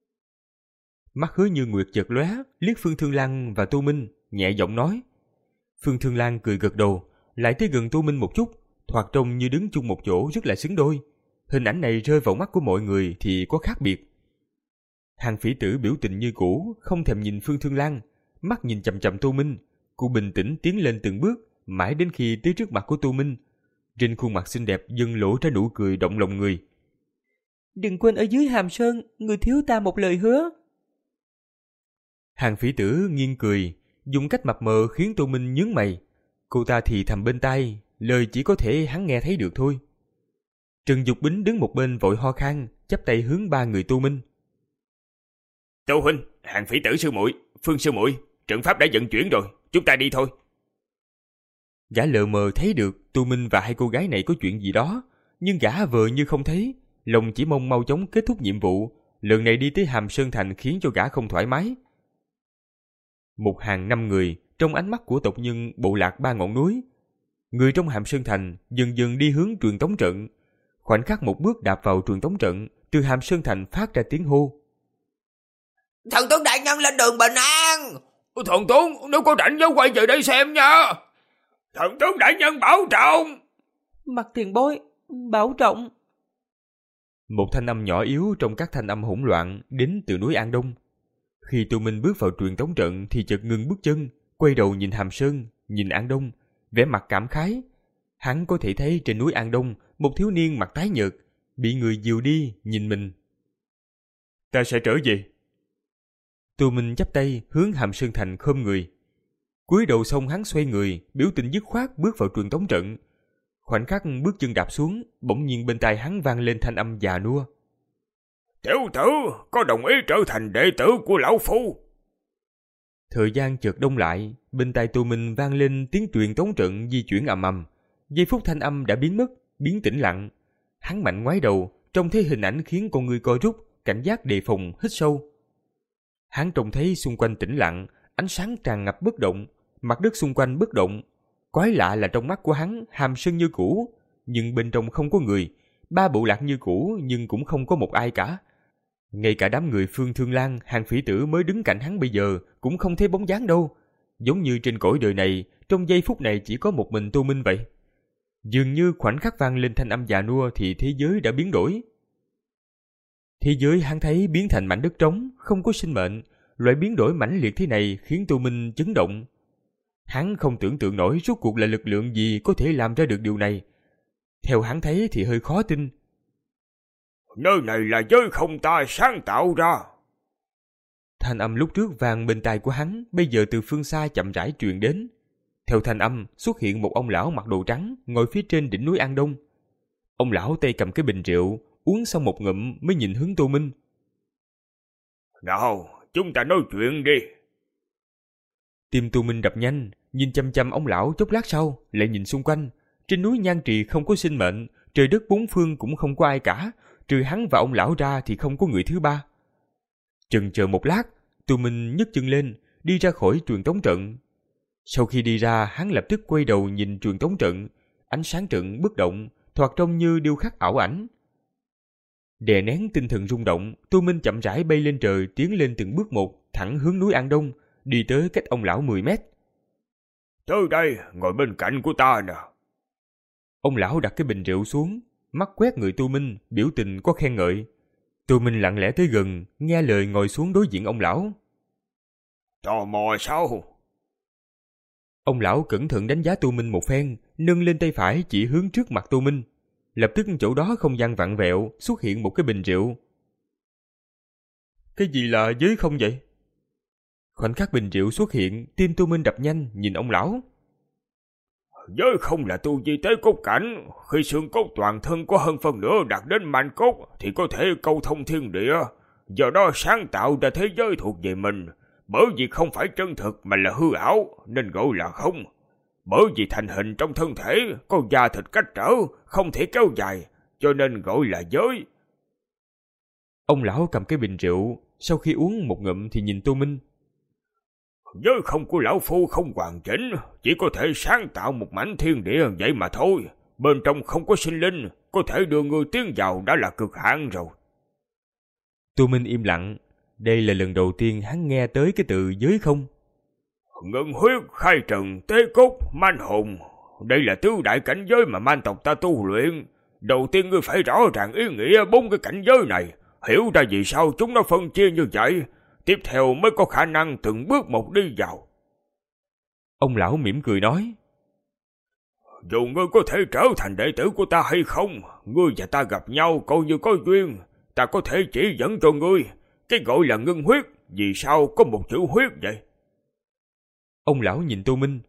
Mắt Hứa Như Nguyệt chợt lóe, liếc Phương Thương Lan và Tô Minh, nhẹ giọng nói. Phương Thương Lan cười gật đầu, lại tới gần Tô Minh một chút, thoạt trông như đứng chung một chỗ rất là xứng đôi. Hình ảnh này rơi vào mắt của mọi người thì có khác biệt. Hàng Phỉ Tử biểu tình như cũ, không thèm nhìn Phương Thương Lan, mắt nhìn chằm chằm Tô Minh. Cô bình tĩnh tiến lên từng bước, mãi đến khi tới trước mặt của Tô Minh. Trên khuôn mặt xinh đẹp dần lộ ra nụ cười động lòng người. Đừng quên ở dưới Hàm Sơn, người thiếu ta một lời hứa. Hàng Phỉ Tử nghiêng cười, dùng cách mập mờ khiến Tô Minh nhướng mày. Cô ta thì thầm bên tai, lời chỉ có thể hắn nghe thấy được thôi. Trần Dục Bính đứng một bên vội ho khan, chắp tay hướng ba người Tô Minh. Tô huynh, Hàng Phỉ Tử sư muội, Phương sư muội, trận pháp đã vận chuyển rồi, chúng ta đi thôi. Gã lờ mờ thấy được Tô Minh và hai cô gái này có chuyện gì đó, nhưng gã vờ như không thấy, lòng chỉ mong mau chóng kết thúc nhiệm vụ. Lần này đi tới Hàm Sơn Thành khiến cho gã không thoải mái. Một hàng năm người trong ánh mắt của tộc nhân bộ lạc ba ngọn núi. Người trong Hàm Sơn Thành dần dần đi hướng truyền tống trận. Khoảnh khắc một bước đạp vào truyền tống trận, từ Hàm Sơn Thành phát ra tiếng hô. Thần tướng đại nhân lên đường bình an. Thần tướng, nếu có rảnh nhớ quay về đây xem nha. Thần tướng đại nhân bảo trọng. Mặt tiền bối, bảo trọng. Một thanh âm nhỏ yếu trong các thanh âm hỗn loạn đến từ núi An Đông. Khi Tô Minh bước vào truyền tống trận thì chợt ngừng bước chân, quay đầu nhìn Hàm Sơn, nhìn An Đông, vẻ mặt cảm khái. Hắn có thể thấy trên núi An Đông một thiếu niên mặt tái nhợt, bị người dìu đi nhìn mình. Ta sẽ trở về. Tô Minh chắp tay hướng Hàm Sơn Thành khom người. Cúi đầu xong hắn xoay người, biểu tình dứt khoát bước vào truyền tống trận. Khoảnh khắc bước chân đạp xuống, bỗng nhiên bên tai hắn vang lên thanh âm già nua. Tiểu tử, có đồng ý trở thành đệ tử của lão phu? Thời gian chợt đông lại, bên tai Tô Minh vang lên tiếng truyền tống trận di chuyển ầm ầm. Giây phút thanh âm đã biến mất, biến tĩnh lặng. Hắn mạnh ngoái đầu, trông thấy hình ảnh khiến con người co rút, cảnh giác đề phòng, hít sâu. Hắn trông thấy xung quanh tĩnh lặng, ánh sáng tràn ngập bất động, mặt đất xung quanh bất động. Quái lạ là trong mắt của hắn Hàm Sơn như cũ, nhưng bên trong không có người. Ba bộ lạc như cũ nhưng cũng không có một ai cả. Ngay cả đám người Phương Thương Lan, Hàng Phỉ Tử mới đứng cạnh hắn bây giờ cũng không thấy bóng dáng đâu. Giống như trên cõi đời này, trong giây phút này chỉ có một mình Tô Minh vậy. Dường như khoảnh khắc vang lên thanh âm già nua thì thế giới đã biến đổi. Thế giới hắn thấy biến thành mảnh đất trống, không có sinh mệnh. Loại biến đổi mãnh liệt thế này khiến Tô Minh chấn động. Hắn không tưởng tượng nổi rốt cuộc là lực lượng gì có thể làm ra được điều này. Theo hắn thấy thì hơi khó tin. Nơi này là giới không ta sáng tạo ra. Thanh âm lúc trước vang bên tai của hắn, bây giờ từ phương xa chậm rãi truyền đến. Theo thanh âm, xuất hiện một ông lão mặc đồ trắng, ngồi phía trên đỉnh núi An Đông. Ông lão tay cầm cái bình rượu, uống xong một ngụm mới nhìn hướng Tô Minh. Nào, chúng ta nói chuyện đi. Tim Tô Minh đập nhanh, nhìn chăm chăm ông lão chốc lát sau, lại nhìn xung quanh. Trên núi Nhan Trì không có sinh mệnh, trời đất bốn phương cũng không có ai cả, trừ hắn và ông lão ra thì không có người thứ ba. Chần chờ một lát, Tô Minh nhấc chân lên, đi ra khỏi truyền tống trận. Sau khi đi ra, hắn lập tức quay đầu nhìn truyền tống trận, ánh sáng trận bất động, thoạt trông như điêu khắc ảo ảnh. Đè nén tinh thần rung động, Tô Minh chậm rãi bay lên trời, tiến lên từng bước một, thẳng hướng núi An Đông, đi tới cách ông lão mười mét. Tới đây, ngồi bên cạnh của ta nè. Ông lão đặt cái bình rượu xuống, mắt quét người Tô Minh, biểu tình có khen ngợi. Tô Minh lặng lẽ tới gần, nghe lời ngồi xuống đối diện ông lão. Tò mò sao? Ông lão cẩn thận đánh giá Tô Minh một phen, nâng lên tay phải chỉ hướng trước mặt Tô Minh. Lập tức chỗ đó không gian vặn vẹo, xuất hiện một cái bình rượu. Cái gì là giới không vậy? Khoảnh khắc bình rượu xuất hiện, tim Tô Minh đập nhanh, nhìn ông lão. Giới không là tu vi tế cốt cảnh, khi xương cốt toàn thân có hơn phân nửa đạt đến manh cốt thì có thể câu thông thiên địa, do đó sáng tạo ra thế giới thuộc về mình. Bởi vì không phải chân thực mà là hư ảo nên gọi là không. Bởi vì thành hình trong thân thể có da thịt cách trở, không thể kéo dài, cho nên gọi là giới. Ông lão cầm cái bình rượu, sau khi uống một ngụm thì nhìn Tô Minh. Giới không của lão phu không hoàn chỉnh, chỉ có thể sáng tạo một mảnh thiên địa vậy mà thôi. Bên trong không có sinh linh, có thể đưa người tiến vào đã là cực hạn rồi. Tô Minh im lặng, đây là lần đầu tiên hắn nghe tới cái từ giới không. Ngân huyết, khai trần, tế cốt, man hồn, đây là tứ đại cảnh giới mà man tộc ta tu luyện. Đầu tiên ngươi phải rõ ràng ý nghĩa bốn cái cảnh giới này, hiểu ra vì sao chúng nó phân chia như vậy. Tiếp theo mới có khả năng từng bước một đi vào. Ông lão mỉm cười nói. Dù ngươi có thể trở thành đệ tử của ta hay không, ngươi và ta gặp nhau coi như có duyên, ta có thể chỉ dẫn cho ngươi. Cái gọi là ngưng huyết, vì sao có một chữ huyết vậy? Ông lão nhìn Tô Minh.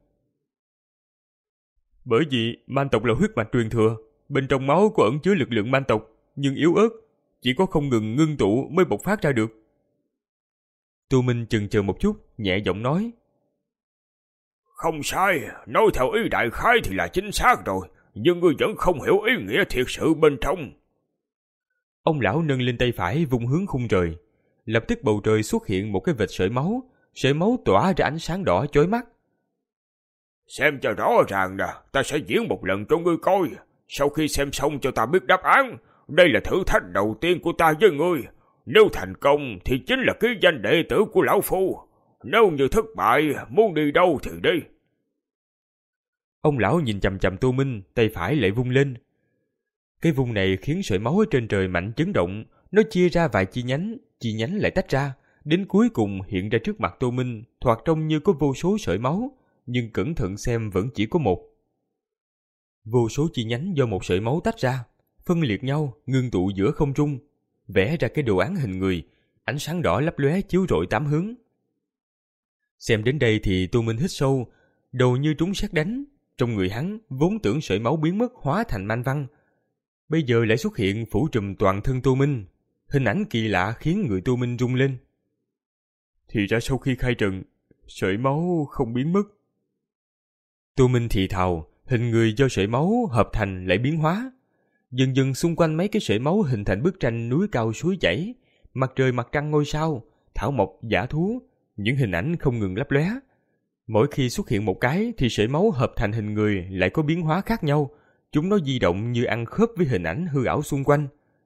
Bởi vì man tộc là huyết mạch truyền thừa, bên trong máu có ẩn chứa lực lượng man tộc, nhưng yếu ớt, chỉ có không ngừng ngưng tụ mới bộc phát ra được. Tô Minh chần chờ một chút, nhẹ giọng nói. Không sai, nói theo ý đại khái thì là chính xác rồi, nhưng ngươi vẫn không hiểu ý nghĩa thiệt sự bên trong. Ông lão nâng lên tay phải vung hướng khung trời. Lập tức bầu trời xuất hiện một cái vệt sợi máu, sợi máu tỏa ra ánh sáng đỏ chói mắt. Xem cho rõ ràng nè, ta sẽ diễn một lần cho ngươi coi. Sau khi xem xong cho ta biết đáp án, đây là thử thách đầu tiên của ta với ngươi. Nếu thành công thì chính là ký danh đệ tử của lão phu. Nếu như thất bại, muốn đi đâu thì đi. Ông lão nhìn chằm chằm Tô Minh, tay phải lại vung lên. Cái vung này khiến sợi máu ở trên trời mạnh chấn động, nó chia ra vài chi nhánh, chi nhánh lại tách ra, đến cuối cùng hiện ra trước mặt Tô Minh, thoạt trông như có vô số sợi máu, nhưng cẩn thận xem vẫn chỉ có một. Vô số chi nhánh do một sợi máu tách ra, phân liệt nhau, ngưng tụ giữa không trung, vẽ ra cái đồ án hình người, ánh sáng đỏ lấp lóe chiếu rọi tám hướng. Xem đến đây thì Tô Minh hít sâu, đầu như trúng sét đánh, trong người hắn vốn tưởng sợi máu biến mất hóa thành man văn, bây giờ lại xuất hiện phủ trùm toàn thân Tô Minh, hình ảnh kỳ lạ khiến người Tô Minh rung lên. Thì ra sau khi khai trần, sợi máu không biến mất. Tô Minh thì thào, hình người do sợi máu hợp thành lại biến hóa. Dần dần xung quanh mấy cái sợi máu hình thành bức tranh núi cao suối chảy, mặt trời mặt trăng ngôi sao, thảo mộc dã thú, những hình ảnh không ngừng lấp lóe. Mỗi khi xuất hiện một cái thì sợi máu hợp thành hình người lại có biến hóa khác nhau, chúng nó di động như ăn khớp với hình ảnh hư ảo xung quanh.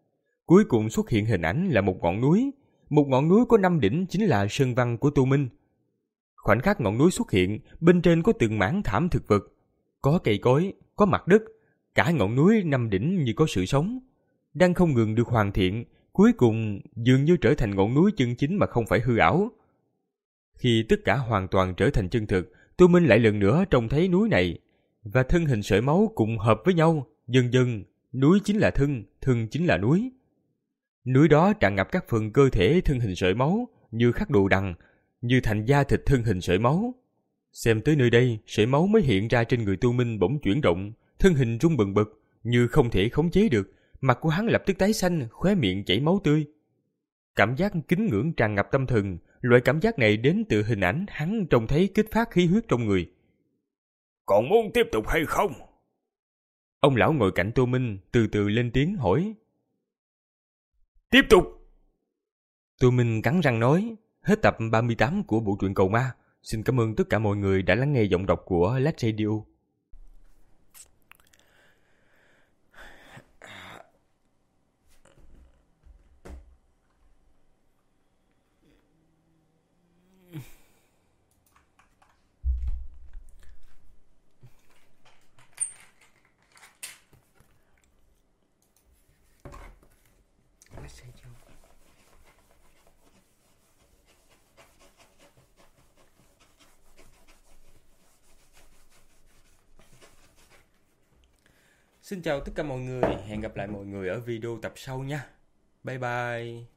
Cuối cùng xuất hiện hình ảnh là một ngọn núi. Một ngọn núi có năm đỉnh chính là sơn văn của Tô Minh. Khoảnh khắc ngọn núi xuất hiện, bên trên có từng mảng thảm thực vật, có cây cối, có mặt đất. Cả ngọn núi năm đỉnh như có sự sống, đang không ngừng được hoàn thiện, cuối cùng dường như trở thành ngọn núi chân chính mà không phải hư ảo. Khi tất cả hoàn toàn trở thành chân thực, Tô Minh lại lần nữa trông thấy núi này, và thân hình sợi máu cùng hợp với nhau, dần dần, núi chính là thân, thân chính là núi. Núi đó tràn ngập các phần cơ thể thân hình sợi máu, như khắc đồ đằng, như thành da thịt thân hình sợi máu. Xem tới nơi đây, sợi máu mới hiện ra trên người Tô Minh bỗng chuyển động, thân hình rung bần bật, như không thể khống chế được, mặt của hắn lập tức tái xanh, khóe miệng chảy máu tươi. Cảm giác kính ngưỡng tràn ngập tâm thần, loại cảm giác này đến từ hình ảnh hắn trông thấy kích phát khí huyết trong người. Còn muốn tiếp tục hay không? Ông lão ngồi cạnh Tô Minh, từ từ lên tiếng hỏi. Tiếp tục! Tô Minh cắn răng nói. Hết tập ba mươi tám của bộ truyện Cầu Ma. Xin cảm ơn tất cả mọi người đã lắng nghe giọng đọc của Lát Radio. Xin chào tất cả mọi người, hẹn gặp lại mọi người ở video tập sau nha. Bye bye.